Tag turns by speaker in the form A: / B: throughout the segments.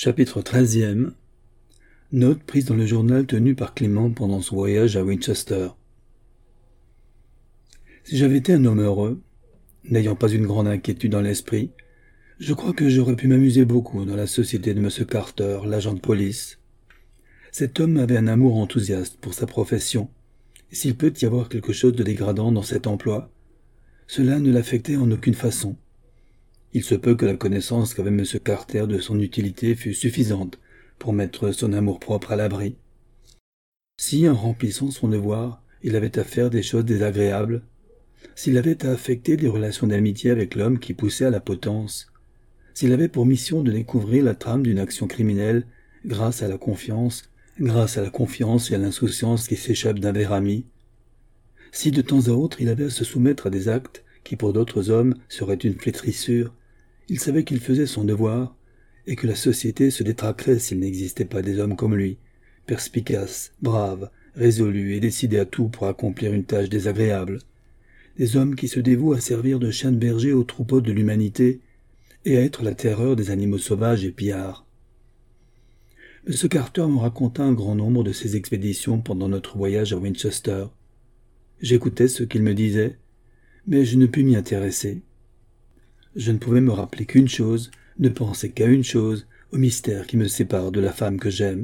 A: Chapitre 13e. Note prise dans le journal tenu par Clément pendant son voyage à Winchester. Si j'avais été un homme heureux, n'ayant pas une grande inquiétude dans l'esprit, je crois que j'aurais pu m'amuser beaucoup dans la société de M. Carter, l'agent de police. Cet homme avait un amour enthousiaste pour sa profession, et s'il peut y avoir quelque chose de dégradant dans cet emploi, cela ne l'affectait en aucune façon. Il se peut que la connaissance qu'avait M. Carter de son utilité fût suffisante pour mettre son amour-propre à l'abri. Si, en remplissant son devoir, il avait à faire des choses désagréables, s'il avait à affecter des relations d'amitié avec l'homme qui poussait à la potence, s'il avait pour mission de découvrir la trame d'une action criminelle grâce à la confiance et à l'insouciance qui s'échappent d'un ver ami, si de temps à autre il avait à se soumettre à des actes qui pour d'autres hommes seraient une flétrissure, il savait qu'il faisait son devoir et que la société se détraquerait s'il n'existait pas des hommes comme lui, perspicaces, braves, résolus et décidés à tout pour accomplir une tâche désagréable, des hommes qui se dévouent à servir de chiens de berger aux troupeaux de l'humanité et à être la terreur des animaux sauvages et pillards. M. Carter me raconta un grand nombre de ses expéditions pendant notre voyage à Winchester. J'écoutais ce qu'il me disait, mais je ne pus m'y intéresser. Je ne pouvais me rappeler qu'une chose, ne penser qu'à une chose, au mystère qui me sépare de la femme que j'aime.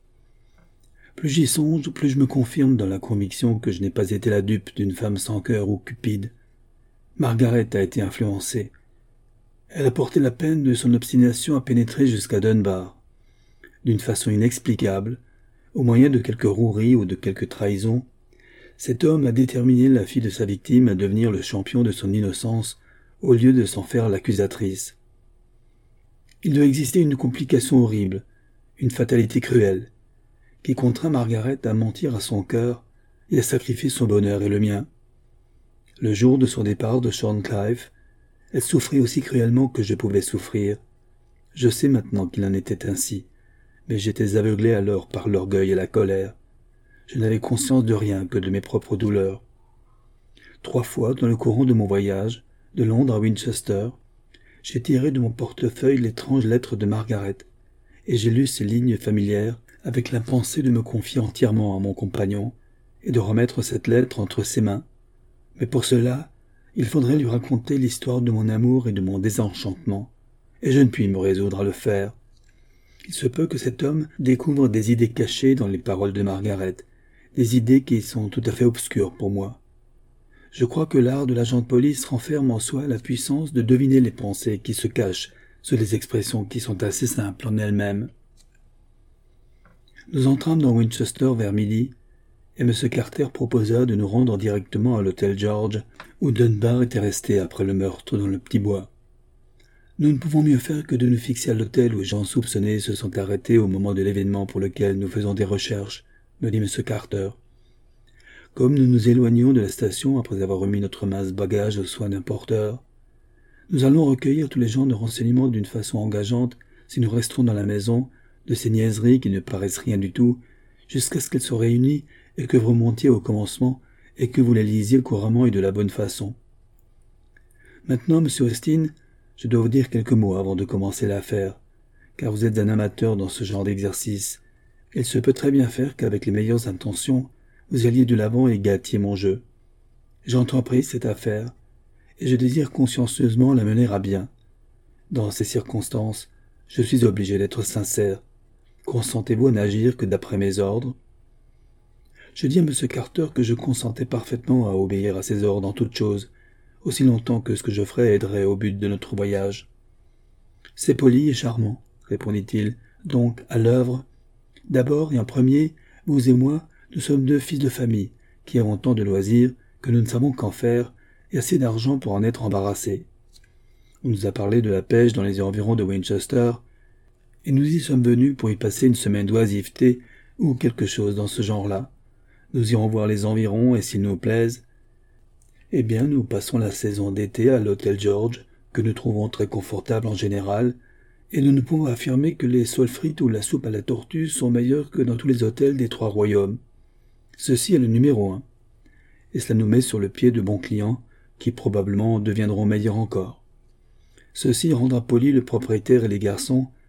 A: Plus j'y songe, plus je me confirme dans la conviction que je n'ai pas été la dupe d'une femme sans cœur ou cupide. Margaret a été influencée. Elle a porté la peine de son obstination à pénétrer jusqu'à Dunbar. D'une façon inexplicable, au moyen de quelques roueries ou de quelques trahisons, cet homme a déterminé la fille de sa victime à devenir le champion de son innocence au lieu de s'en faire l'accusatrice. Il doit exister une complication horrible, une fatalité cruelle, qui contraint Margaret à mentir à son cœur et à sacrifier son bonheur et le mien. Le jour de son départ de Shorncliffe, elle souffrit aussi cruellement que je pouvais souffrir. Je sais maintenant qu'il en était ainsi, mais j'étais aveuglé alors par l'orgueil et la colère. Je n'avais conscience de rien que de mes propres douleurs. 3 fois, dans le courant de mon voyage, de Londres à Winchester, j'ai tiré de mon portefeuille l'étrange lettre de Margaret, et j'ai lu ces lignes familières avec la pensée de me confier entièrement à mon compagnon et de remettre cette lettre entre ses mains. Mais pour cela, il faudrait lui raconter l'histoire de mon amour et de mon désenchantement, et je ne puis me résoudre à le faire. Il se peut que cet homme découvre des idées cachées dans les paroles de Margaret, des idées qui sont tout à fait obscures pour moi. Je crois que l'art de l'agent de police renferme en soi la puissance de deviner les pensées qui se cachent sous les expressions qui sont assez simples en elles-mêmes. Nous entrâmes dans Winchester vers midi, et M. Carter proposa de nous rendre directement à l'hôtel George, où Dunbar était resté après le meurtre dans le petit bois. Nous ne pouvons mieux faire que de nous fixer à l'hôtel où les gens soupçonnés se sont arrêtés au moment de l'événement pour lequel nous faisons des recherches, me dit M. Carter. Comme nous nous éloignions de la station après avoir remis notre masse bagage aux soins d'un porteur, nous allons recueillir tous les gens de renseignement d'une façon engageante si nous resterons dans la maison, de ces niaiseries qui ne paraissent rien du tout, jusqu'à ce qu'elles soient réunies et que vous remontiez au commencement et que vous les lisiez couramment et de la bonne façon. Maintenant, M. Austin, je dois vous dire quelques mots avant de commencer l'affaire, car vous êtes un amateur dans ce genre d'exercice. Il se peut très bien faire qu'avec les meilleures intentions, vous alliez de l'avant et gâtiez mon jeu. J'ai entrepris cette affaire, et je désire consciencieusement la mener à bien. Dans ces circonstances, je suis obligé d'être sincère. Consentez-vous à n'agir que d'après mes ordres? Je dis à M. Carter que je consentais parfaitement à obéir à ses ordres en toutes choses, aussi longtemps que ce que je ferais aiderait au but de notre voyage. C'est poli et charmant, répondit-il, donc à l'œuvre. D'abord et en premier, vous et moi, nous sommes 2 fils de famille, qui avons tant de loisirs que nous ne savons qu'en faire, et assez d'argent pour en être embarrassés. On nous a parlé de la pêche dans les environs de Winchester, et nous y sommes venus pour y passer une semaine d'oisiveté ou quelque chose dans ce genre-là. Nous irons voir les environs, et s'ils nous plaisent, eh bien nous passons la saison d'été à l'hôtel George, que nous trouvons très confortable en général, et nous ne pouvons affirmer que les soles frites ou la soupe à la tortue sont meilleurs que dans tous les hôtels des 3 royaumes. Ceci est le numéro 1, et cela nous met sur le pied de bons clients, qui probablement deviendront meilleurs encore. Ceci rendra poli le propriétaire et les garçons,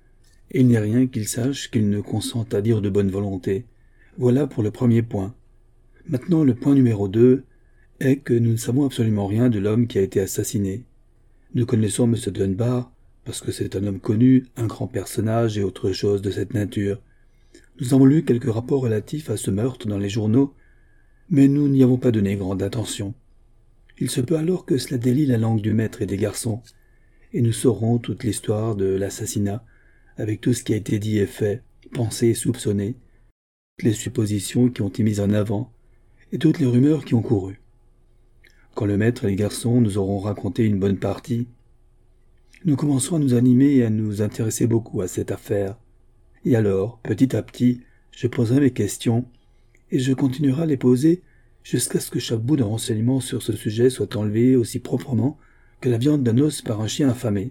A: et il n'est rien qu'il sache qu'il ne consente à dire de bonne volonté. Voilà pour le premier point. Maintenant, le point numéro 2 est que nous ne savons absolument rien de l'homme qui a été assassiné. Nous connaissons M. Dunbar, parce que c'est un homme connu, un grand personnage et autre chose de cette nature. Nous avons lu quelques rapports relatifs à ce meurtre dans les journaux, mais nous n'y avons pas donné grande attention. Il se peut alors que cela délie la langue du maître et des garçons, et nous saurons toute l'histoire de l'assassinat, avec tout ce qui a été dit et fait, pensé et soupçonné, toutes les suppositions qui ont été mises en avant, et toutes les rumeurs qui ont couru. Quand le maître et les garçons nous auront raconté une bonne partie, nous commencerons à nous animer et à nous intéresser beaucoup à cette affaire. Et alors, petit à petit, je poserai mes questions, et je continuerai à les poser jusqu'à ce que chaque bout de renseignement sur ce sujet soit enlevé aussi proprement que la viande d'un os par un chien affamé.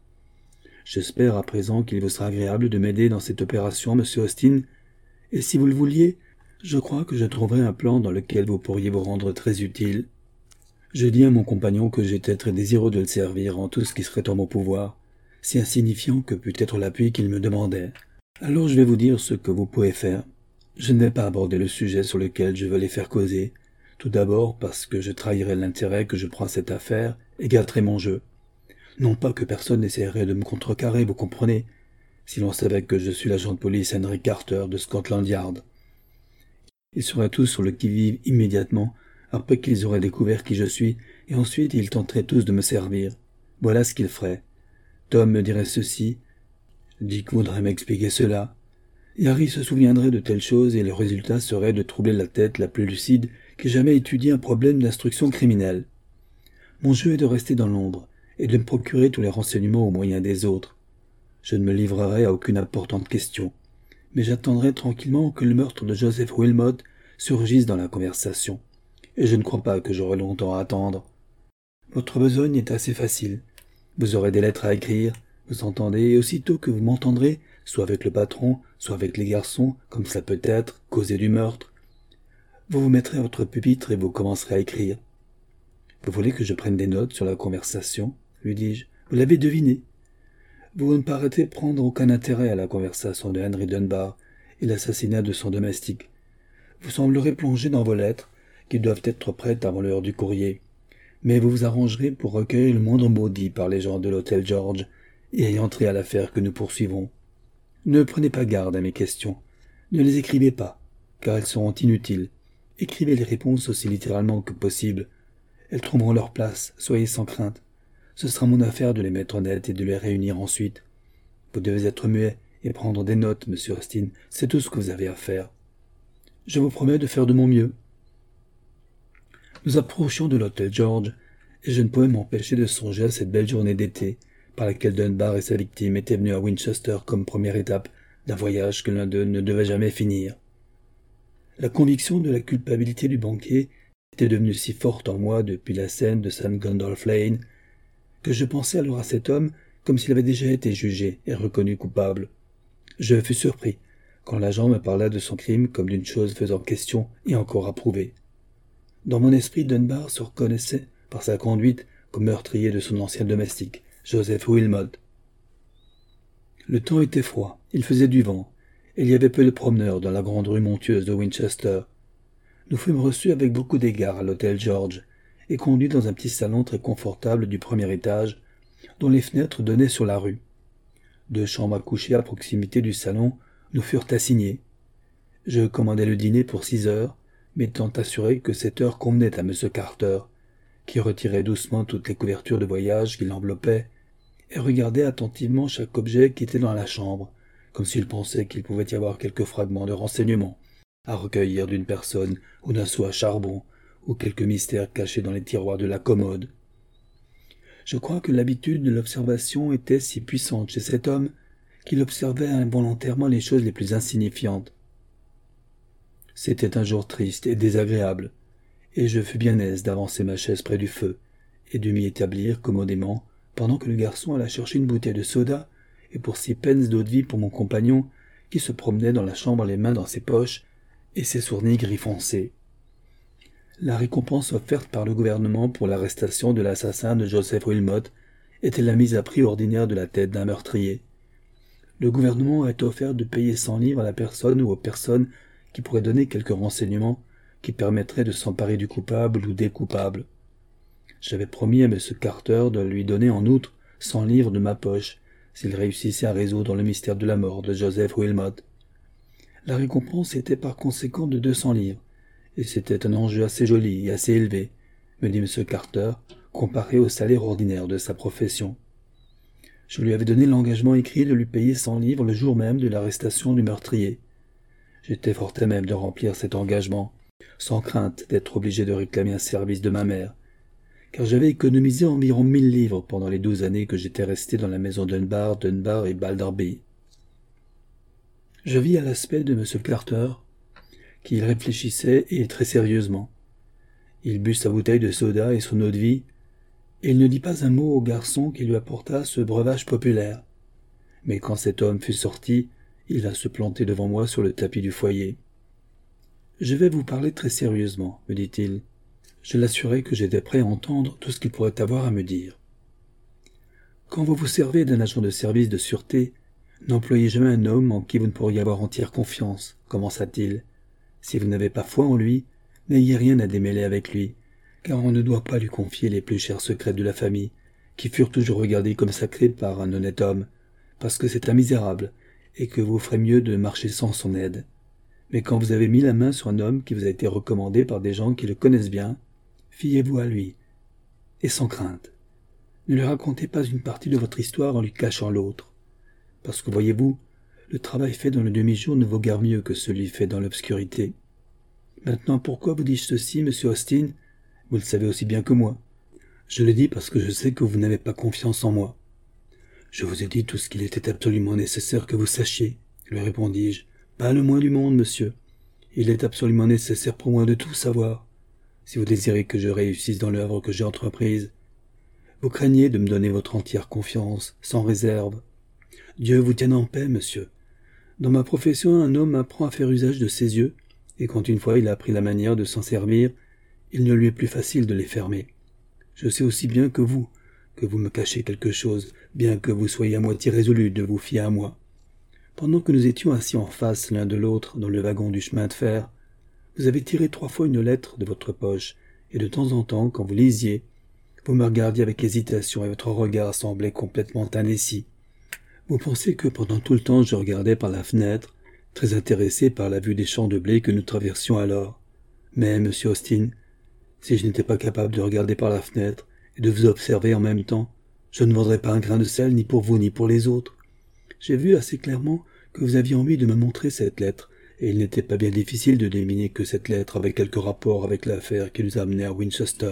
A: J'espère à présent qu'il vous sera agréable de m'aider dans cette opération, monsieur Austin, et si vous le vouliez, je crois que je trouverai un plan dans lequel vous pourriez vous rendre très utile. Je dis à mon compagnon que j'étais très désireux de le servir en tout ce qui serait en mon pouvoir, si insignifiant que pût être l'appui qu'il me demandait. Alors je vais vous dire ce que vous pouvez faire. Je ne vais pas aborder le sujet sur lequel je veux les faire causer, tout d'abord parce que je trahirais l'intérêt que je prends à cette affaire et gâterais mon jeu. Non pas que personne n'essaierait de me contrecarrer, vous comprenez, si l'on savait que je suis l'agent de police Henry Carter de Scotland Yard. Ils seraient tous sur le qui-vive immédiatement, après qu'ils auraient découvert qui je suis, et ensuite ils tenteraient tous de me servir. Voilà ce qu'ils feraient. Tom me dirait ceci, Dick voudrait m'expliquer cela, et Harry se souviendrait de telle chose, et le résultat serait de troubler la tête la plus lucide qu'ait jamais étudié un problème d'instruction criminelle. Mon jeu est de rester dans l'ombre, et de me procurer tous les renseignements au moyen des autres. Je ne me livrerai à aucune importante question, mais j'attendrai tranquillement que le meurtre de Joseph Wilmot surgisse dans la conversation, et je ne crois pas que j'aurai longtemps à attendre. Votre besogne est assez facile. Vous aurez des lettres à écrire, vous entendez, et aussitôt que vous m'entendrez, soit avec le patron, soit avec les garçons, comme cela peut être, causer du meurtre, vous vous mettrez à votre pupitre et vous commencerez à écrire. Vous voulez que je prenne des notes sur la conversation, lui dis-je. Vous l'avez deviné. Vous ne paraissez prendre aucun intérêt à la conversation de Henry Dunbar et l'assassinat de son domestique. Vous semblerez plongé dans vos lettres, qui doivent être prêtes avant l'heure du courrier, mais vous vous arrangerez pour recueillir le moindre mot dit par les gens de l'hôtel George et ayant trait à l'affaire que nous poursuivons. Ne prenez pas garde à mes questions. Ne les écrivez pas, car elles seront inutiles. Écrivez les réponses aussi littéralement que possible. Elles trouveront leur place, soyez sans crainte. Ce sera mon affaire de les mettre en net et de les réunir ensuite. Vous devez être muet et prendre des notes, monsieur Austin. C'est tout ce que vous avez à faire. Je vous promets de faire de mon mieux. Nous approchions de l'hôtel George, et je ne pouvais m'empêcher de songer à cette belle journée d'été, par laquelle Dunbar et sa victime étaient venus à Winchester comme première étape d'un voyage que l'un d'eux ne devait jamais finir. La conviction de la culpabilité du banquier était devenue si forte en moi depuis la scène de St. Gundolph Lane, que je pensais alors à cet homme comme s'il avait déjà été jugé et reconnu coupable. Je fus surpris quand l'agent me parla de son crime comme d'une chose faisant question et encore approuvée. Dans mon esprit, Dunbar se reconnaissait par sa conduite comme meurtrier de son ancien domestique, Joseph Wilmot. Le temps était froid, il faisait du vent, et il y avait peu de promeneurs dans la grande rue montueuse de Winchester. Nous fûmes reçus avec beaucoup d'égards à l'hôtel George, et conduits dans un petit salon très confortable du premier étage, dont les fenêtres donnaient sur la rue. 2 chambres à coucher à proximité du salon nous furent assignées. Je commandai le dîner pour 6 heures, m'étant assuré que cette heure convenait à M. Carter, qui retirait doucement toutes les couvertures de voyage qui l'enveloppaient, et regardait attentivement chaque objet qui était dans la chambre, comme s'il pensait qu'il pouvait y avoir quelques fragments de renseignements à recueillir d'une personne ou d'un seau à charbon, ou quelque mystère caché dans les tiroirs de la commode. Je crois que l'habitude de l'observation était si puissante chez cet homme qu'il observait involontairement les choses les plus insignifiantes. C'était un jour triste et désagréable, et je fus bien aise d'avancer ma chaise près du feu et de m'y établir commodément pendant que le garçon alla chercher une bouteille de soda et pour 6 pence d'eau-de-vie pour mon compagnon qui se promenait dans la chambre les mains dans ses poches et ses sourcils gris foncé. La récompense offerte par le gouvernement pour l'arrestation de l'assassin de Joseph Wilmot était la mise à prix ordinaire de la tête d'un meurtrier. Le gouvernement a offert de payer 100 livres à la personne ou aux personnes qui pourraient donner quelques renseignements qui permettraient de s'emparer du coupable ou des coupables. J'avais promis à M. Carter de lui donner en outre 100 livres de ma poche s'il réussissait à résoudre le mystère de la mort de Joseph Wilmot. La récompense était par conséquent de 200 livres, et c'était un enjeu assez joli et assez élevé, me dit M. Carter, comparé au salaire ordinaire de sa profession. Je lui avais donné l'engagement écrit de lui payer 100 livres le jour même de l'arrestation du meurtrier. J'étais fort à même de remplir cet engagement, sans crainte d'être obligé de réclamer un service de ma mère, car j'avais économisé environ 1000 livres pendant les 12 années que j'étais resté dans la maison Dunbar et Balderby. Je vis à l'aspect de M. Carter qu'il réfléchissait et très sérieusement. Il but sa bouteille de soda et son eau-de-vie, et il ne dit pas un mot au garçon qui lui apporta ce breuvage populaire. Mais quand cet homme fut sorti, il vint se planter devant moi sur le tapis du foyer. « Je vais vous parler très sérieusement, me dit-il. Je l'assurai que j'étais prêt à entendre tout ce qu'il pourrait avoir à me dire. Quand vous vous servez d'un agent de service de sûreté, n'employez jamais un homme en qui vous ne pourriez avoir entière confiance, commença-t-il. Si vous n'avez pas foi en lui, n'ayez rien à démêler avec lui, car on ne doit pas lui confier les plus chers secrets de la famille, qui furent toujours regardés comme sacrés par un honnête homme, parce que c'est un misérable, et que vous ferez mieux de marcher sans son aide. Mais quand vous avez mis la main sur un homme qui vous a été recommandé par des gens qui le connaissent bien, fiez-vous à lui, et sans crainte. Ne lui racontez pas une partie de votre histoire en lui cachant l'autre, parce que, voyez-vous, le travail fait dans le demi-jour ne vaut guère mieux que celui fait dans l'obscurité. Maintenant, pourquoi vous dis-je ceci, monsieur Austin? Vous le savez aussi bien que moi. Je le dis parce que je sais que vous n'avez pas confiance en moi. Je vous ai dit tout ce qu'il était absolument nécessaire que vous sachiez, lui répondis-je. Pas le moins du monde, monsieur. Il est absolument nécessaire pour moi de tout savoir, si vous désirez que je réussisse dans l'œuvre que j'ai entreprise. Vous craignez de me donner votre entière confiance, sans réserve. Dieu vous tienne en paix, monsieur. Dans ma profession, un homme apprend à faire usage de ses yeux, et quand une fois il a appris la manière de s'en servir, il ne lui est plus facile de les fermer. Je sais aussi bien que vous me cachez quelque chose, bien que vous soyez à moitié résolu de vous fier à moi. Pendant que nous étions assis en face l'un de l'autre dans le wagon du chemin de fer, vous avez tiré 3 fois une lettre de votre poche, et de temps en temps, quand vous lisiez, vous me regardiez avec hésitation et votre regard semblait complètement indécis. Vous pensez que pendant tout le temps je regardais par la fenêtre, très intéressé par la vue des champs de blé que nous traversions alors. Mais, monsieur Austin, si je n'étais pas capable de regarder par la fenêtre et de vous observer en même temps, je ne vaudrais pas un grain de sel ni pour vous ni pour les autres. J'ai vu assez clairement que vous aviez envie de me montrer cette lettre, et il n'était pas bien difficile de deviner que cette lettre avait quelque rapport avec l'affaire qui nous a amenés à Winchester.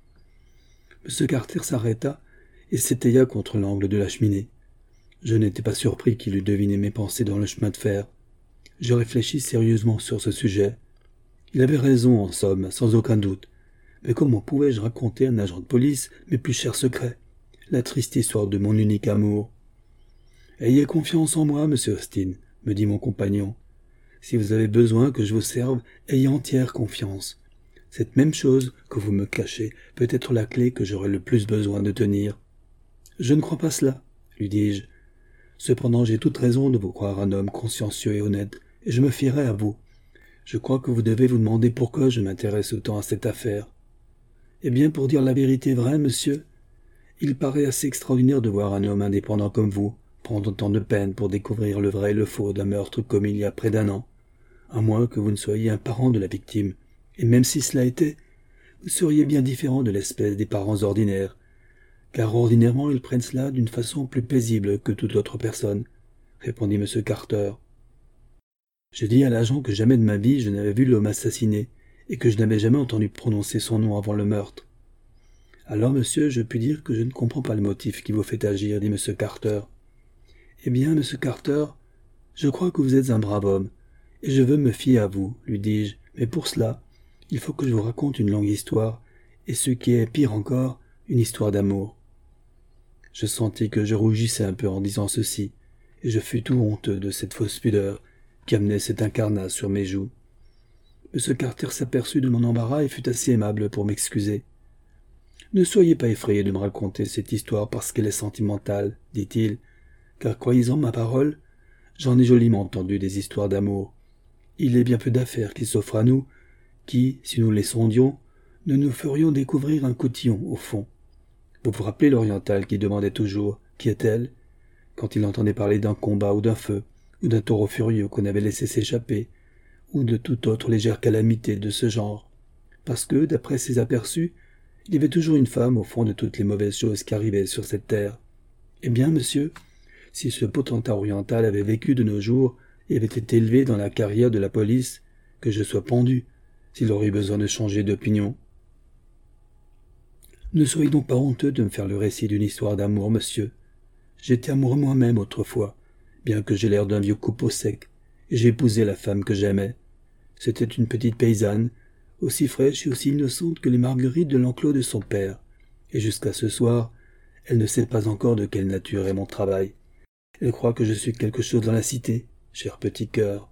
A: M. Carter s'arrêta et s'étaya contre l'angle de la cheminée. Je n'étais pas surpris qu'il eût deviné mes pensées dans le chemin de fer. Je réfléchis sérieusement sur ce sujet. Il avait raison, en somme, sans aucun doute. Mais comment pouvais-je raconter à un agent de police mes plus chers secrets, la triste histoire de mon unique amour? « Ayez confiance en moi, monsieur Austin, me dit mon compagnon. Si vous avez besoin que je vous serve, ayez entière confiance. Cette même chose que vous me cachez peut être la clé que j'aurai le plus besoin de tenir. »« Je ne crois pas cela, lui dis-je. Cependant, j'ai toute raison de vous croire un homme consciencieux et honnête, et je me fierai à vous. Je crois que vous devez vous demander pourquoi je m'intéresse autant à cette affaire. Eh bien, pour dire la vérité vraie, monsieur, il paraît assez extraordinaire de voir un homme indépendant comme vous prendre tant de peine pour découvrir le vrai et le faux d'un meurtre commis il y a près d'1 an, à moins que vous ne soyez un parent de la victime, et même si cela était, vous seriez bien différent de l'espèce des parents ordinaires, car ordinairement ils prennent cela d'une façon plus paisible que toute autre personne, répondit M. Carter. Je dis à l'agent que jamais de ma vie je n'avais vu l'homme assassiné, et que je n'avais jamais entendu prononcer son nom avant le meurtre. Alors, monsieur, je puis dire que je ne comprends pas le motif qui vous fait agir, dit M. Carter. Eh bien, M. Carter, je crois que vous êtes un brave homme, et je veux me fier à vous, lui dis-je, mais pour cela, il faut que je vous raconte une longue histoire, et ce qui est pire encore, une histoire d'amour. Je sentis que je rougissais un peu en disant ceci, et je fus tout honteux de cette fausse pudeur qui amenait cet incarnat sur mes joues. M. Carter s'aperçut de mon embarras et fut assez aimable pour m'excuser. « Ne soyez pas effrayé de me raconter cette histoire parce qu'elle est sentimentale, dit-il, car croyez-en ma parole, J'en ai joliment entendu des histoires d'amour. Il est bien peu d'affaires qui s'offrent à nous, qui, si nous les sondions, ne nous ferions découvrir un cotillon au fond. Vous vous rappelez l'oriental qui demandait toujours « Qui est-elle » quand il entendait parler d'un combat ou d'un feu, ou d'un taureau furieux qu'on avait laissé s'échapper, ou de toute autre légère calamité de ce genre, parce que, d'après ses aperçus, il y avait toujours une femme au fond de toutes les mauvaises choses qui arrivaient sur cette terre. Eh bien, monsieur, si ce potentat oriental avait vécu de nos jours et avait été élevé dans la carrière de la police, que je sois pendu, s'il aurait eu besoin de changer d'opinion. Ne soyez donc pas honteux de me faire le récit d'une histoire d'amour, monsieur. J'étais amoureux moi-même autrefois, bien que j'ai l'air d'un vieux coupeau sec, et j'ai épousé la femme que j'aimais. C'était une petite paysanne, aussi fraîche et aussi innocente que les marguerites de l'enclos de son père, et jusqu'à ce soir, elle ne sait pas encore de quelle nature est mon travail. Elle croit que je suis quelque chose dans la cité, cher petit cœur.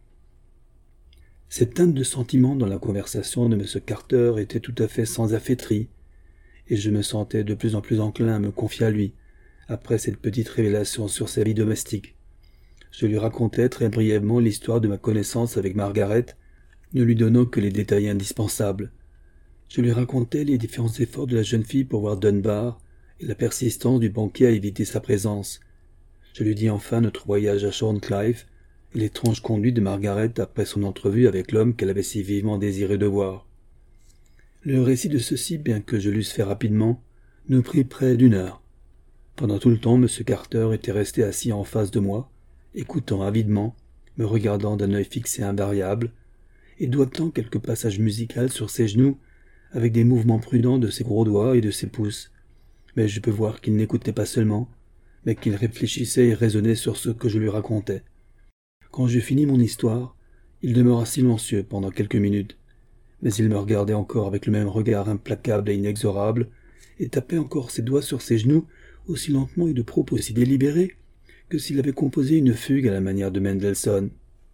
A: Cette teinte de sentiment dans la conversation de M. Carter était tout à fait sans affaîtrie, et je me sentais de plus en plus enclin à me confier à lui, après cette petite révélation sur sa vie domestique. Je lui racontai très brièvement l'histoire de ma connaissance avec Margaret, ne lui donnant que les détails indispensables. Je lui racontai les différents efforts de la jeune fille pour voir Dunbar, et la persistance du banquier à éviter sa présence. Je lui dis enfin notre voyage à Shorncliffe, et l'étrange conduite de Margaret après son entrevue avec l'homme qu'elle avait si vivement désiré de voir. Le récit de ceci, bien que je l'eusse fait rapidement, nous prit près d'une heure. Pendant tout le temps, M. Carter était resté assis en face de moi, écoutant avidement, me regardant d'un œil fixé invariable, et doigtant quelques passages musicaux sur ses genoux, avec des mouvements prudents de ses gros doigts et de ses pouces. Mais je peux voir qu'il n'écoutait pas seulement, mais qu'il réfléchissait et raisonnait sur ce que je lui racontais. Quand j'eus fini mon histoire, il demeura silencieux pendant quelques minutes, mais il me regardait encore avec le même regard implacable et inexorable, et tapait encore ses doigts sur ses genoux, aussi lentement et de propos si délibérés, que s'il avait composé une fugue à la manière de Mendelssohn.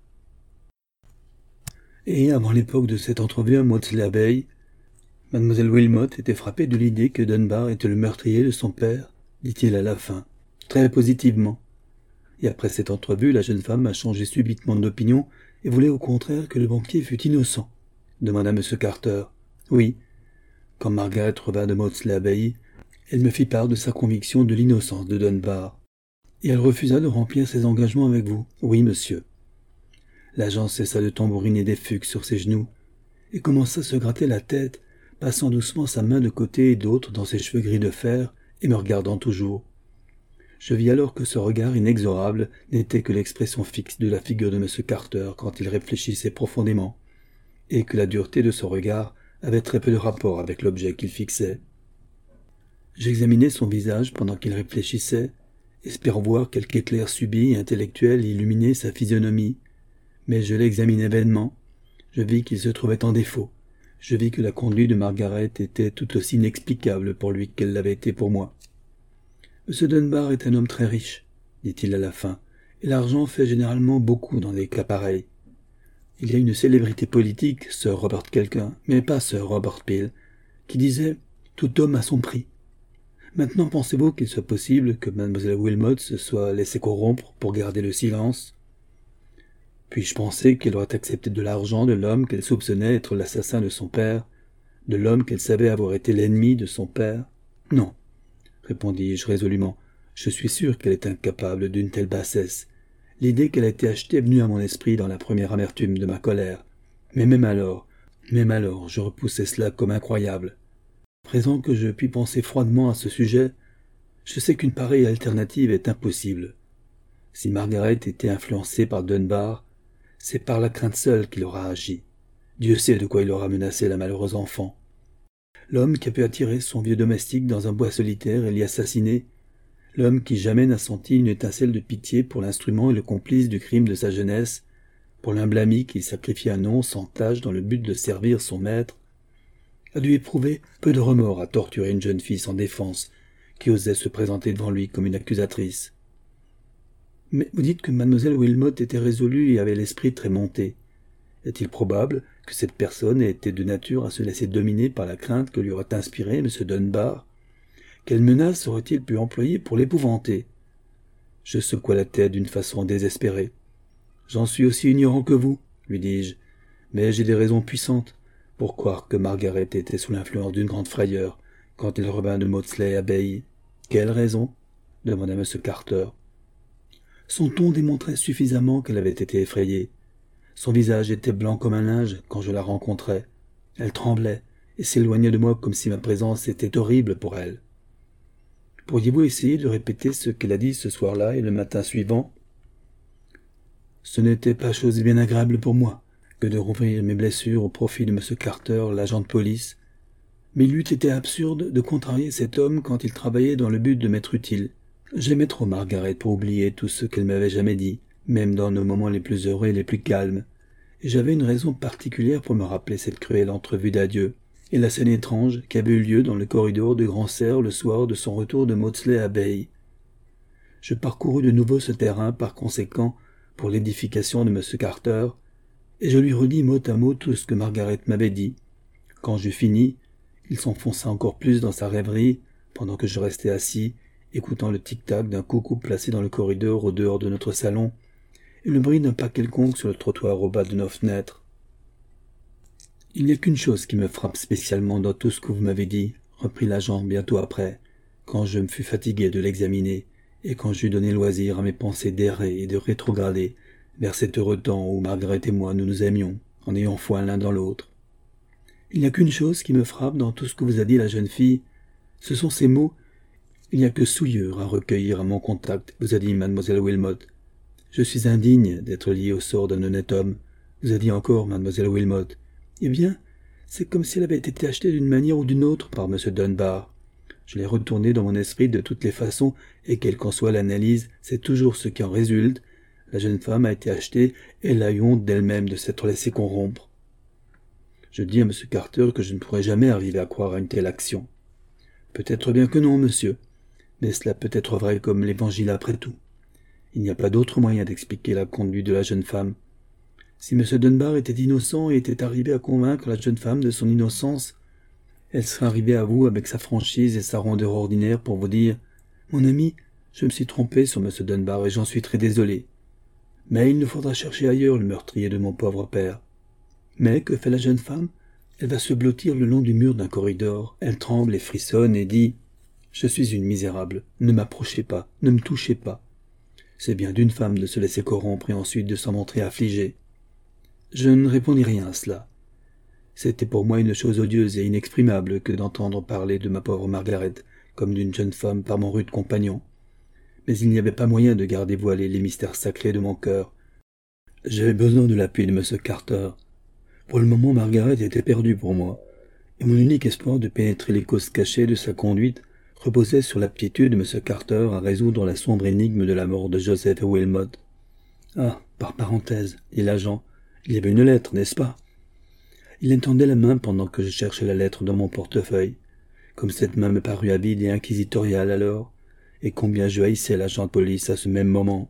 A: Et avant l'époque de cette entrevue à Maudsley-Abbey, Mademoiselle Wilmot était frappée de l'idée que Dunbar était le meurtrier de son père, dit-il à la fin, très positivement. Et après cette entrevue, la jeune femme a changé subitement d'opinion et voulait au contraire que le banquier fût innocent, demanda M. Carter. Oui. Quand Margaret revint de Maudsley-Abbey, elle me fit part de sa conviction de l'innocence de Dunbar. Et elle refusa de remplir ses engagements avec vous. Oui, monsieur. L'agent cessa de tambouriner des fugues sur ses genoux et commença à se gratter la tête, passant doucement sa main de côté et d'autre dans ses cheveux gris de fer et me regardant toujours. Je vis alors que ce regard inexorable n'était que l'expression fixe de la figure de M. Carter quand il réfléchissait profondément, et que la dureté de son regard avait très peu de rapport avec l'objet qu'il fixait. J'examinais son visage pendant qu'il réfléchissait, espérant voir quelque éclair subit et intellectuel illuminer sa physionomie, mais je l'examinais vainement. Je vis qu'il se trouvait en défaut. Je vis que la conduite de Margaret était tout aussi inexplicable pour lui qu'elle l'avait été pour moi. « M. Dunbar est un homme très riche, dit-il à la fin, et l'argent fait généralement beaucoup dans des cas pareils. Il y a une célébrité politique, Sir Robert quelqu'un, mais pas Sir Robert Peel, qui disait « Tout homme a son prix ». Maintenant pensez-vous qu'il soit possible que Mlle Wilmot se soit laissée corrompre pour garder le silence ? Puis-je penser qu'elle aurait accepté de l'argent de l'homme qu'elle soupçonnait être l'assassin de son père, de l'homme qu'elle savait avoir été l'ennemi de son père ? Non, répondis-je résolument. Je suis sûr qu'elle est incapable d'une telle bassesse. L'idée qu'elle a été achetée est venue à mon esprit dans la première amertume de ma colère. Mais même alors, je repoussais cela comme incroyable. À présent que je puis penser froidement à ce sujet, je sais qu'une pareille alternative est impossible. Si Margaret était influencée par Dunbar, c'est par la crainte seule qu'il aura agi. Dieu sait de quoi il aura menacé la malheureuse enfant. L'homme qui a pu attirer son vieux domestique dans un bois solitaire et l'y assassiner, l'homme qui jamais n'a senti une étincelle de pitié pour l'instrument et le complice du crime de sa jeunesse, pour l'humble ami qui sacrifie un nom sans tâche dans le but de servir son maître, a dû éprouver peu de remords à torturer une jeune fille sans défense, qui osait se présenter devant lui comme une accusatrice. Mais vous dites que Mlle Wilmot était résolue et avait l'esprit très monté. Est-il probable que cette personne ait été de nature à se laisser dominer par la crainte que lui aurait inspirée M. Dunbar ? Quelle menace aurait-il pu employer pour l'épouvanter ? Je secouai la tête d'une façon désespérée. « J'en suis aussi ignorant que vous, lui dis-je, mais j'ai des raisons puissantes pour croire que Margaret était sous l'influence d'une grande frayeur quand il revint de Maudsley Abbey. »« Quelle raison ?» demanda M. Carter. Son ton démontrait suffisamment qu'elle avait été effrayée. Son visage était blanc comme un linge quand je la rencontrai. Elle tremblait et s'éloignait de moi comme si ma présence était horrible pour elle. « Pourriez-vous essayer de répéter ce qu'elle a dit ce soir-là et le matin suivant ?» Ce n'était pas chose bien agréable pour moi que de rouvrir mes blessures au profit de M. Carter, l'agent de police, mais il eût été absurde de contrarier cet homme quand il travaillait dans le but de m'être utile. J'aimais trop Margaret pour oublier tout ce qu'elle m'avait jamais dit, même dans nos moments les plus heureux et les plus calmes, et j'avais une raison particulière pour me rappeler cette cruelle entrevue d'adieu, et la scène étrange qui avait eu lieu dans le corridor de Grand Serre le soir de son retour de Maudsley Abbey. Je parcourus de nouveau ce terrain, par conséquent, pour l'édification de M. Carter, et je lui redis mot à mot tout ce que Margaret m'avait dit. Quand j'eus fini, il s'enfonça encore plus dans sa rêverie, pendant que je restais assis, écoutant le tic-tac d'un coucou placé dans le corridor au dehors de notre salon, et le bruit d'un pas quelconque sur le trottoir au bas de nos fenêtres. « Il n'y a qu'une chose qui me frappe spécialement dans tout ce que vous m'avez dit, reprit l'agent bientôt après, quand je me fus fatigué de l'examiner, et quand j'eus donné loisir à mes pensées d'errer et de rétrograder vers cet heureux temps où Margaret et moi nous nous aimions, en ayant foi l'un dans l'autre. Il n'y a qu'une chose qui me frappe dans tout ce que vous a dit la jeune fille, ce sont ces mots « Il n'y a que souillure à recueillir à mon contact », vous a dit mademoiselle Wilmot. « Je suis indigne d'être lié au sort d'un honnête homme », vous a dit encore mademoiselle Wilmot. Eh bien, c'est comme si elle avait été achetée d'une manière ou d'une autre par M. Dunbar. Je l'ai retourné dans mon esprit de toutes les façons, et quelle qu'en soit l'analyse, c'est toujours ce qui en résulte. La jeune femme a été achetée, et elle a eu honte d'elle-même de s'être laissée corrompre. Je dis à M. Carter que je ne pourrai jamais arriver à croire à une telle action. Peut-être bien que non, monsieur, mais cela peut être vrai comme l'évangile après tout. Il n'y a pas d'autre moyen d'expliquer la conduite de la jeune femme. Si M. Dunbar était innocent et était arrivé à convaincre la jeune femme de son innocence, elle serait arrivée à vous avec sa franchise et sa rondeur ordinaire pour vous dire « Mon ami, je me suis trompé sur M. Dunbar et j'en suis très désolé. Mais il nous faudra chercher ailleurs le meurtrier de mon pauvre père. » Mais que fait la jeune femme? Elle va se blottir le long du mur d'un corridor. Elle tremble et frissonne et dit « Je suis une misérable. Ne m'approchez pas, ne me touchez pas. » C'est bien d'une femme de se laisser corrompre et ensuite de s'en montrer affligée. Je ne répondis rien à cela. C'était pour moi une chose odieuse et inexprimable que d'entendre parler de ma pauvre Margaret comme d'une jeune femme par mon rude compagnon. Mais il n'y avait pas moyen de garder voilés les mystères sacrés de mon cœur. J'avais besoin de l'appui de M. Carter. Pour le moment, Margaret était perdue pour moi, et mon unique espoir de pénétrer les causes cachées de sa conduite reposait sur l'aptitude de M. Carter à résoudre la sombre énigme de la mort de Joseph Wilmot. « Ah, par parenthèse, dit l'agent, il y avait une lettre, n'est-ce pas ?» Il étendait la main pendant que je cherchais la lettre dans mon portefeuille. Comme cette main me parut avide et inquisitoriale alors, et combien je haïssais l'agent de police à ce même moment.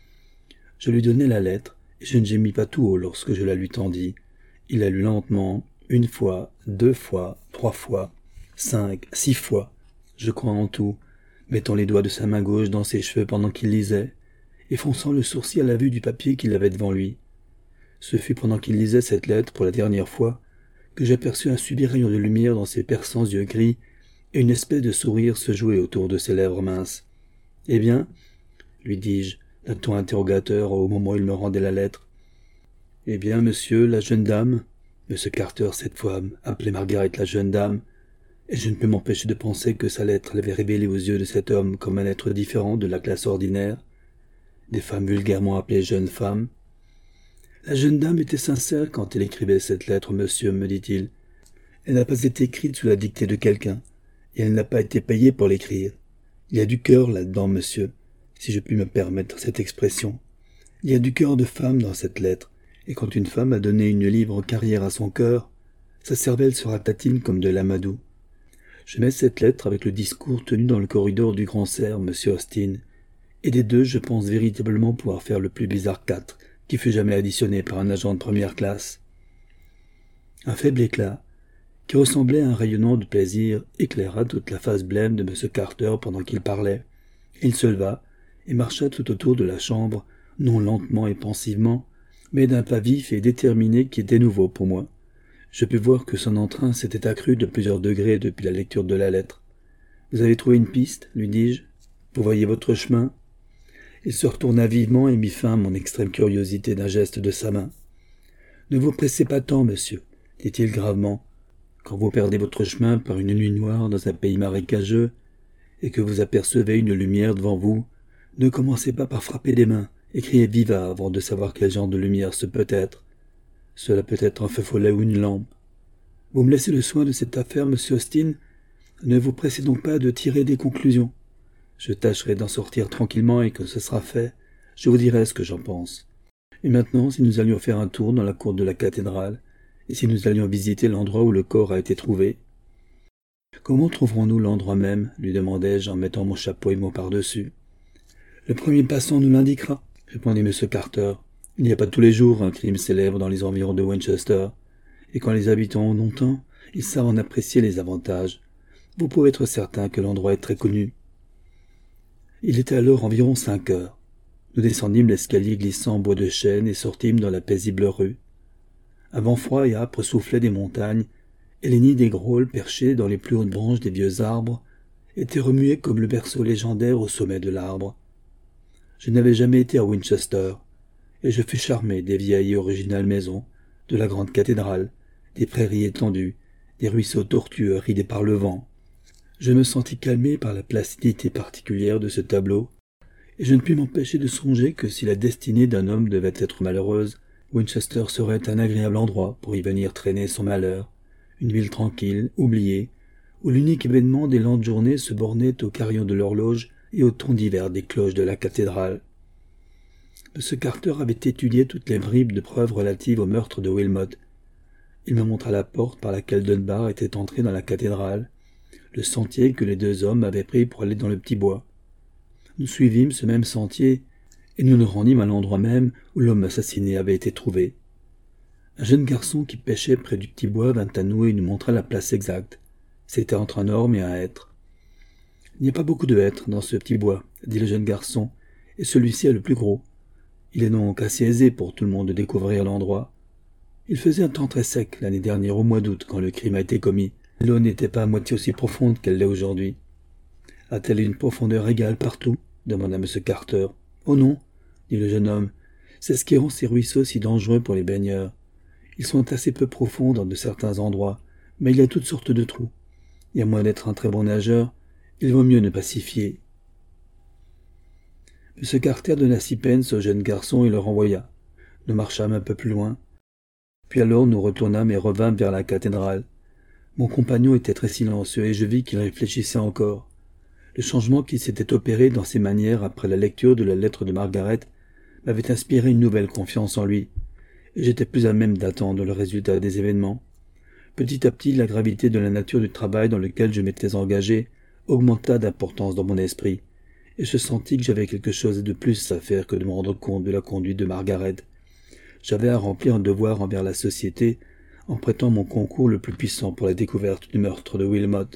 A: Je lui donnai la lettre, et je ne gémis pas tout haut lorsque je la lui tendis. Il la lut lentement, 1 fois, 2 fois, 3 fois, 5, 6 fois, je crois en tout, mettant les doigts de sa main gauche dans ses cheveux pendant qu'il lisait, et fronçant le sourcil à la vue du papier qu'il avait devant lui. Ce fut pendant qu'il lisait cette lettre pour la dernière fois que j'aperçus un subit rayon de lumière dans ses perçants yeux gris et une espèce de sourire se jouer autour de ses lèvres minces. « Eh bien ?» lui dis-je, d'un ton interrogateur au moment où il me rendait la lettre. « Eh bien, monsieur, la jeune dame ?» M. Carter, cette fois, appelait Margaret la jeune dame, et je ne peux m'empêcher de penser que sa lettre l'avait révélée aux yeux de cet homme comme un être différent de la classe ordinaire, des femmes vulgairement appelées jeunes femmes. « La jeune dame était sincère quand elle écrivait cette lettre, monsieur, me dit-il. Elle n'a pas été écrite sous la dictée de quelqu'un, et elle n'a pas été payée pour l'écrire. Il y a du cœur là-dedans, monsieur, si je puis me permettre cette expression. Il y a du cœur de femme dans cette lettre, et quand une femme a donné une libre carrière à son cœur, sa cervelle sera tatine comme de l'amadou. Je mets cette lettre avec le discours tenu dans le corridor du Grand Cerf, monsieur Austin, et des deux, je pense véritablement pouvoir faire le plus bizarre 4 qui fut jamais additionné par un agent de première classe. Un faible éclat, qui ressemblait à un rayonnement de plaisir, éclaira toute la face blême de M. Carter pendant qu'il parlait. Il se leva, et marcha tout autour de la chambre, non lentement et pensivement, mais d'un pas vif et déterminé qui était nouveau pour moi. Je pus voir que son entrain s'était accru de plusieurs degrés depuis la lecture de la lettre. « Vous avez trouvé une piste ?» lui dis-je. « Vous voyez votre chemin ?» Il se retourna vivement et mit fin à mon extrême curiosité d'un geste de sa main. « Ne vous pressez pas tant, monsieur, dit-il gravement. Quand vous perdez votre chemin par une nuit noire dans un pays marécageux, et que vous apercevez une lumière devant vous, ne commencez pas par frapper des mains et crier viva avant de savoir quel genre de lumière ce peut être. Cela peut être un feu follet ou une lampe. Vous me laissez le soin de cette affaire, monsieur Austin. Ne vous pressez donc pas de tirer des conclusions. Je tâcherai d'en sortir tranquillement et quand ce sera fait, je vous dirai ce que j'en pense. Et maintenant, si nous allions faire un tour dans la cour de la cathédrale, et si nous allions visiter l'endroit où le corps a été trouvé. « Comment trouverons-nous l'endroit même ?» lui demandai-je en mettant mon chapeau et mon par-dessus. « Le premier passant nous l'indiquera, » répondit M. Carter. « Il n'y a pas tous les jours un crime célèbre dans les environs de Winchester, et quand les habitants en ont un, ils savent en apprécier les avantages. Vous pouvez être certain que l'endroit est très connu. » Il était alors environ 5 heures. Nous descendîmes l'escalier glissant en bois de chêne et sortîmes dans la paisible rue. Un vent froid et âpre soufflait des montagnes, et les nids des grôles perchés dans les plus hautes branches des vieux arbres étaient remués comme le berceau légendaire au sommet de l'arbre. Je n'avais jamais été à Winchester, et je fus charmé des vieilles et originales maisons, de la grande cathédrale, des prairies étendues, des ruisseaux tortueux ridés par le vent. Je me sentis calmé par la placidité particulière de ce tableau, et je ne pus m'empêcher de songer que si la destinée d'un homme devait être malheureuse, Winchester serait un agréable endroit pour y venir traîner son malheur, une ville tranquille, oubliée, où l'unique événement des lentes journées se bornait au carillon de l'horloge et au ton divers des cloches de la cathédrale. M. Carter avait étudié toutes les bribes de preuves relatives au meurtre de Wilmot. Il me montra la porte par laquelle Dunbar était entré dans la cathédrale, le sentier que les deux hommes avaient pris pour aller dans le petit bois. Nous suivîmes ce même sentier, et nous nous rendîmes à l'endroit même où l'homme assassiné avait été trouvé. Un jeune garçon qui pêchait près du petit bois vint à nous et nous montra la place exacte. C'était entre un orme et un hêtre. « Il n'y a pas beaucoup de hêtres dans ce petit bois, » dit le jeune garçon, « et celui-ci est le plus gros. Il est donc assez aisé pour tout le monde de découvrir l'endroit. Il faisait un temps très sec l'année dernière au mois d'août quand le crime a été commis. L'eau n'était pas à moitié aussi profonde qu'elle l'est aujourd'hui. »« A-t-elle une profondeur égale partout ?» demanda M. Carter. « Oh non, » dit le jeune homme, « c'est ce qui rend ces ruisseaux si dangereux pour les baigneurs. Ils sont assez peu profonds dans de certains endroits, mais il y a toutes sortes de trous. Et à moins d'être un très bon nageur, il vaut mieux ne pas s'y fier. » M. Carter donna 6 pence au jeune garçon et le renvoya. Nous marchâmes un peu plus loin. Puis alors nous retournâmes et revînmes vers la cathédrale. Mon compagnon était très silencieux et je vis qu'il réfléchissait encore. Le changement qui s'était opéré dans ses manières après la lecture de la lettre de Margaret m'avait inspiré une nouvelle confiance en lui, et j'étais plus à même d'attendre le résultat des événements. Petit à petit, la gravité de la nature du travail dans lequel je m'étais engagé augmenta d'importance dans mon esprit, et je sentis que j'avais quelque chose de plus à faire que de me rendre compte de la conduite de Margaret. J'avais à remplir un devoir envers la société, en prêtant mon concours le plus puissant pour la découverte du meurtre de Wilmot.